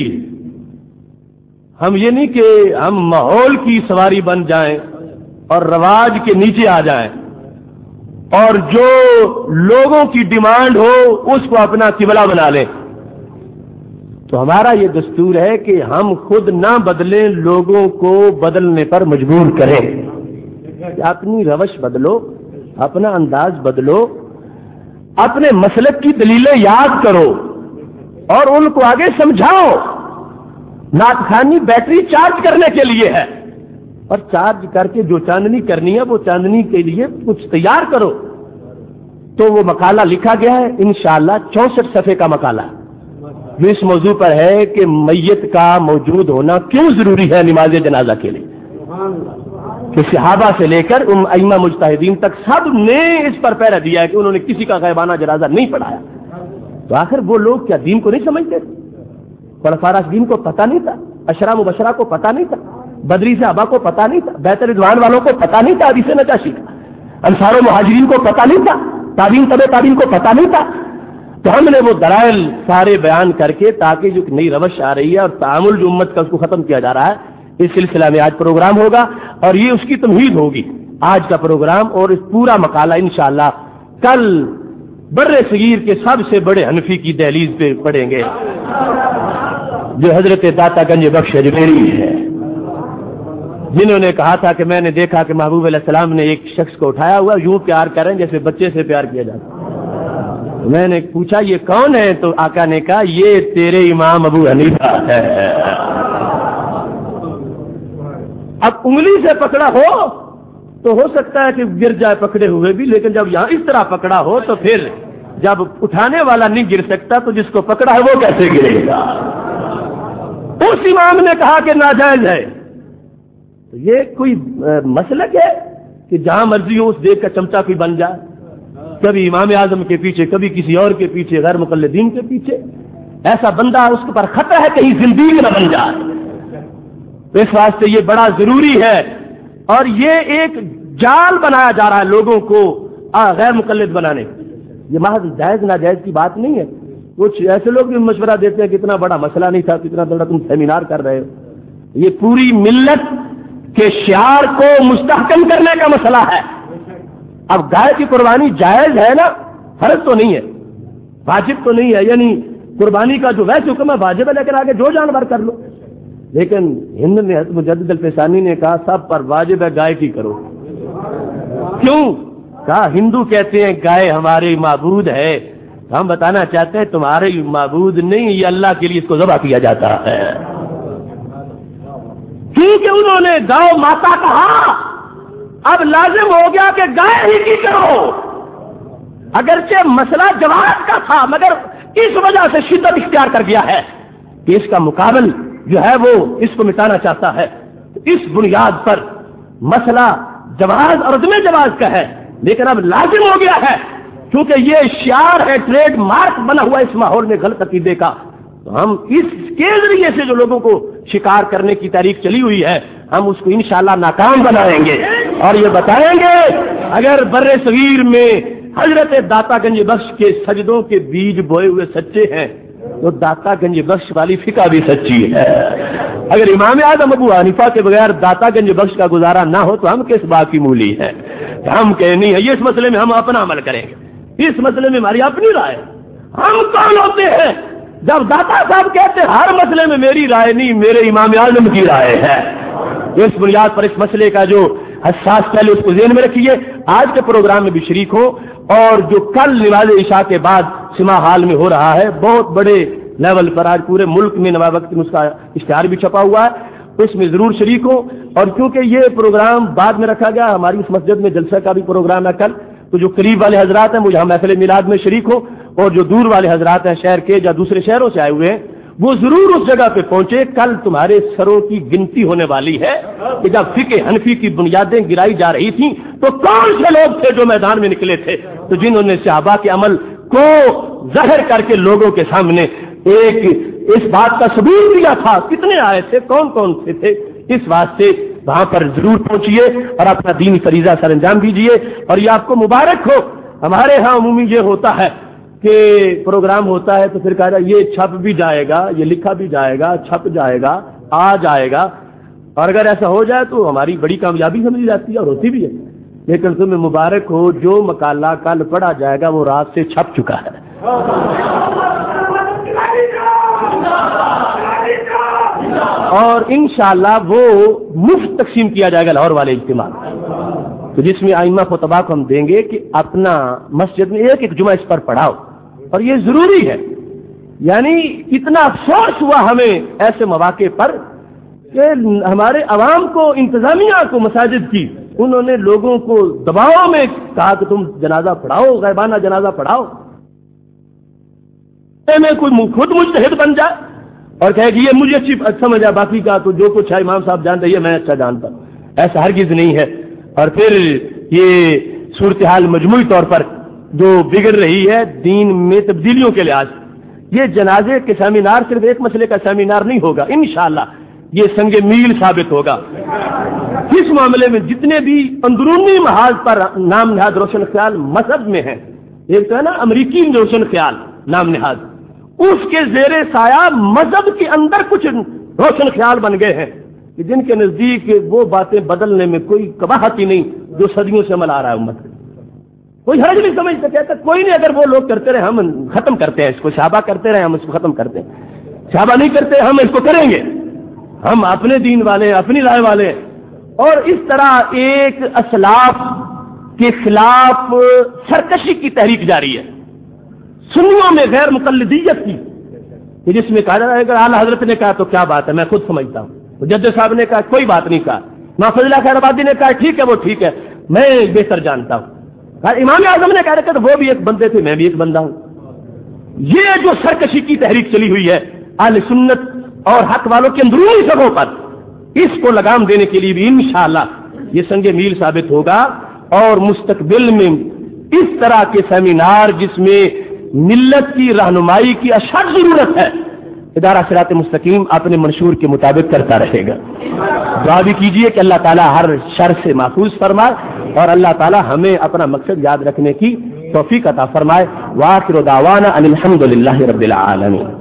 ہم یہ نہیں کہ ہم ماحول کی سواری بن جائیں اور رواج کے نیچے آ جائیں اور جو لوگوں کی ڈیمانڈ ہو اس کو اپنا قبلہ بنا لیں. تو ہمارا یہ دستور ہے کہ ہم خود نہ بدلیں، لوگوں کو بدلنے پر مجبور کریں. اپنی روش بدلو، اپنا انداز بدلو. اپنے مسلک کی دلیلیں یاد کرو اور ان کو آگے سمجھاؤ. نعت خوانی بیٹری چارج کرنے کے لیے ہے، اور چارج کر کے جو چاندنی کرنی ہے وہ چاندنی کے لیے کچھ تیار کرو. تو وہ مقالہ لکھا گیا ہے انشاءاللہ 64 صفحے کا مقالہ جو اس موضوع پر ہے کہ میت کا موجود ہونا کیوں ضروری ہے نماز جنازہ کے لیے. کہ صحابہ سے لے کر ائمہ مجتہدین تک سب نے اس پر پیرا دیا ہے کہ انہوں نے کسی کا غیبانہ جنازہ نہیں پڑھایا. تو آخر وہ لوگ کیا دین کو نہیں سمجھتے؟ خلفاء راشدین کو پتہ نہیں تھا؟ عشرہ مبشرہ کو پتہ نہیں تھا؟ بدری صحابہ کو پتہ نہیں تھا؟ بیت رضوان والوں کو پتہ نہیں تھا؟ حدیث نجاشی کا انصار و مہاجرین کو پتہ نہیں تھا؟ تابعین تابعین کو پتہ نہیں تھا؟ تو ہم نے وہ دلائل سارے بیان کر کے تاکہ جو نئی روش آ رہی ہے اور تعامل جو امت کا اس کو ختم کیا جا رہا ہے، اس سلسلہ میں آج پروگرام ہوگا اور یہ اس کی تمہید ہوگی آج کا پروگرام. اور اس پورا مقالہ انشاءاللہ کل بر صغیر کے سب سے بڑے حنفی کی دہلیز پہ پڑھیں گے جو حضرت داتا گنج بخش اجمیری ہے، جنہوں نے کہا تھا کہ میں نے دیکھا کہ محبوب علیہ السلام نے ایک شخص کو اٹھایا ہوا یوں پیار کریں جیسے بچے سے پیار کیا جاتا. میں نے پوچھا یہ کون ہے؟ تو آقا نے کہا یہ تیرے امام ابو حنیفہ ہے. اب انگلی سے پکڑا ہو تو ہو سکتا ہے کہ گر جائے پکڑے ہوئے بھی، لیکن جب یہاں اس طرح پکڑا ہو تو پھر جب اٹھانے والا نہیں گر سکتا تو جس کو پکڑا ہے وہ کیسے گرے گا؟ اس امام نے کہا کہ ناجائز ہے. تو یہ کوئی مسلک ہے کہ جہاں مرضی ہو اس دیکھ کا چمچا کوئی بن جائے، کبھی امام اعظم کے پیچھے، کبھی کسی اور کے پیچھے، غیر مقلدین کے پیچھے؟ ایسا بندہ اس پر خطرہ ہے کہیں زندگی نہ بن جائے. اس واسطے یہ بڑا ضروری ہے، اور یہ ایک جال بنایا جا رہا ہے لوگوں کو غیر مقلد بنانے. یہ محض جائز ناجائز کی بات نہیں ہے. کچھ ایسے لوگ بھی مشورہ دیتے ہیں کہ اتنا بڑا مسئلہ نہیں تھا، کتنا بڑا تم سیمینار کر رہے ہو. یہ پوری ملت کے شعار کو مستحکم کرنے کا مسئلہ ہے. اب گائے کی قربانی جائز ہے نا، فرض تو نہیں ہے، واجب تو نہیں ہے. یعنی قربانی کا جو ویسے حکم ہے واجب ہے، لیکن آگے جو جانور کر لو. لیکن ہند میں حضرت مجدد الفسانی نے کہا سب پر واجب ہے گائے کی کرو. کیوں؟ کہا ہندو کہتے ہیں گائے ہمارے معبود ہے، ہم بتانا چاہتے ہیں تمہارے معبود نہیں، یہ اللہ کے لیے اس کو ذبح کیا جاتا ہے. کیونکہ انہوں نے گاؤ ماتا کہا، اب لازم ہو گیا کہ گائے ہی کی کرو. اگرچہ مسئلہ جواز کا تھا مگر اس وجہ سے شدت اختیار کر گیا ہے کہ اس کا مقابل جو ہے وہ اس کو مٹانا چاہتا ہے. اس بنیاد پر مسئلہ جواز اور عدم جواز کا ہے، لیکن اب لازم ہو گیا ہے کیونکہ یہ شعار ہے، ٹریڈ مارک بنا ہوا اس ماحول میں غلط عقیدے کا. تو ہم اس کے ذریعے سے جو لوگوں کو شکار کرنے کی تاریخ چلی ہوئی ہے ہم اس کو انشاءاللہ ناکام بنائیں گے اور یہ بتائیں گے اگر بر صغیر میں حضرت داتا گنج بخش کے سجدوں کے بیج بوئے ہوئے سچے ہیں تو داتا گنج بخش والی فقہ بھی سچی ہے. اگر امام اعظم ابو حنیفہ کے بغیر داتا گنج بخش کا گزارا نہ ہو تو ہم کس بات کی مولی ہے؟ ہم کہنی ہے یہ اس مسئلے میں ہم اپنا عمل کریں گے، اس مسئلے میں ہماری اپنی رائے. ہم کون ہوتے ہیں جب داتا صاحب کہتے ہر مسئلے میں میری رائے نہیں، میرے امام اعظم کی رائے ہے. اس بنیاد پر اس مسئلے کا جو حساس پہلے اس کو ذہن میں رکھیے. آج کے پروگرام میں بھی شریک ہو اور جو کل نماز عشاء کے بعد سما حال میں ہو رہا ہے بہت بڑے لیول پر، آج پورے ملک میں نواب وقت میں اس کا اشتہار بھی چھپا ہوا ہے، اس میں ضرور شریک ہو. اور کیونکہ یہ پروگرام بعد میں رکھا گیا، ہماری اس مسجد میں جلسہ کا بھی پروگرام ہے کل، تو جو قریب والے حضرات ہیں وہ یہاں محفل میلاد میں شریک ہو اور جو دور والے حضرات ہیں شہر کے یا دوسرے شہروں سے آئے ہوئے ہیں وہ ضرور اس جگہ پہ پہنچے. کل تمہارے سروں کی گنتی ہونے والی ہے کہ جب فقہ حنفی کی بنیادیں گرائی جا رہی تھیں تو کون سے لوگ تھے جو میدان میں نکلے تھے، تو جنہوں نے صحابہ کے عمل کو ظاہر کر کے لوگوں کے سامنے ایک اس بات کا ثبوت دیا تھا. کتنے آئے تھے، کون کون سے تھے؟ اس واسطے وہاں پر ضرور پہنچیے اور اپنا دینی فریضہ سر انجام دیجیے. اور یہ آپ کو مبارک ہو. ہمارے ہاں عمومی یہ ہوتا ہے کہ پروگرام ہوتا ہے تو پھر کہا جائے یہ چھپ بھی جائے گا، یہ لکھا بھی جائے گا، چھپ جائے گا، آ جائے گا، اور اگر ایسا ہو جائے تو ہماری بڑی کامیابی سمجھی جاتی ہے اور ہوتی بھی ہے. لیکن تمہیں مبارک ہو، جو مقالہ کل پڑھا جائے گا وہ رات سے چھپ چکا ہے اور انشاءاللہ وہ مفت تقسیم کیا جائے گا لاہور والے اجتماع. تو جس میں ائمہ خطبہ کو ہم دیں گے کہ اپنا مسجد میں ایک ایک جمعہ اس پر پڑھاؤ، اور یہ ضروری ہے. یعنی اتنا افسوس ہوا ہمیں ایسے مواقع پر کہ ہمارے عوام کو، انتظامیہ کو مساجد کی، انہوں نے لوگوں کو دباؤ میں کہا کہ تم جنازہ پڑھاؤ، غائبانہ جنازہ پڑھاؤ. میں کوئی خود مجتہد بن جائے اور کہے کہ یہ مجھے اچھی سمجھ ہے، باقی کا تو جو کچھ ہے امام صاحب جانتے ہیں میں اچھا جانتا ہوں. ایسا ہرگز نہیں ہے. اور پھر یہ صورتحال مجموعی طور پر جو بگڑ رہی ہے دین میں تبدیلیوں کے لحاظ، یہ جنازے کے سیمینار صرف ایک مسئلے کا سیمینار نہیں ہوگا، انشاءاللہ یہ سنگ میل ثابت ہوگا. اس معاملے میں جتنے بھی اندرونی محاذ پر نام نہاد روشن خیال مذہب میں ہیں، ایک تو ہے نا امریکی روشن خیال نام نہاد، اس کے زیر سایہ مذہب کے اندر کچھ روشن خیال بن گئے ہیں کہ جن کے نزدیک وہ باتیں بدلنے میں کوئی قباحت ہی نہیں جو صدیوں سے عمل آ رہا ہے امت میں. کوئی حرج نہیں سمجھتا، کہتا کوئی نہیں، اگر وہ لوگ کرتے رہے ہم ختم کرتے ہیں اس کو، صحابہ کرتے رہے ہم اس کو ختم کرتے ہیں، صحابہ نہیں کرتے ہم اس کو کریں گے، ہم اپنے دین والے ہیں، اپنی رائے والے ہیں. اور اس طرح ایک اسلاف کے خلاف سرکشی کی تحریک جاری ہے سنیوں میں غیر مقلدیت کی، کہ جس میں کہا جاتا ہے کہ اعلی حضرت نے کہا تو کیا بات ہے، میں خود سمجھتا ہوں. مجدد صاحب نے کہا کوئی بات نہیں کہا، محفوظ اللہ خیر آبادی نے کہا ٹھیک ہے وہ ٹھیک ہے، میں بہتر جانتا ہوں. امام اعظم نے کہا کہ وہ بھی ایک بندے تھے میں بھی ایک بندہ ہوں. یہ جو سرکشی کی تحریک چلی ہوئی ہے اہل سنت اور حق والوں کے اندرونی سطحوں پر، اس کو لگام دینے کے لیے بھی انشاءاللہ یہ سنگ میل ثابت ہوگا. اور مستقبل میں اس طرح کے سیمینار جس میں ملت کی رہنمائی کی اشد ضرورت ہے، ادارہ صراط مستقیم اپنے منشور کے مطابق کرتا رہے گا. دعا بھی کیجئے کہ اللہ تعالی ہر شر سے محفوظ فرمائے اور اللہ تعالی ہمیں اپنا مقصد یاد رکھنے کی توفیق عطا فرمائے. وآخر دعوانا ان الحمد للہ رب العالمین.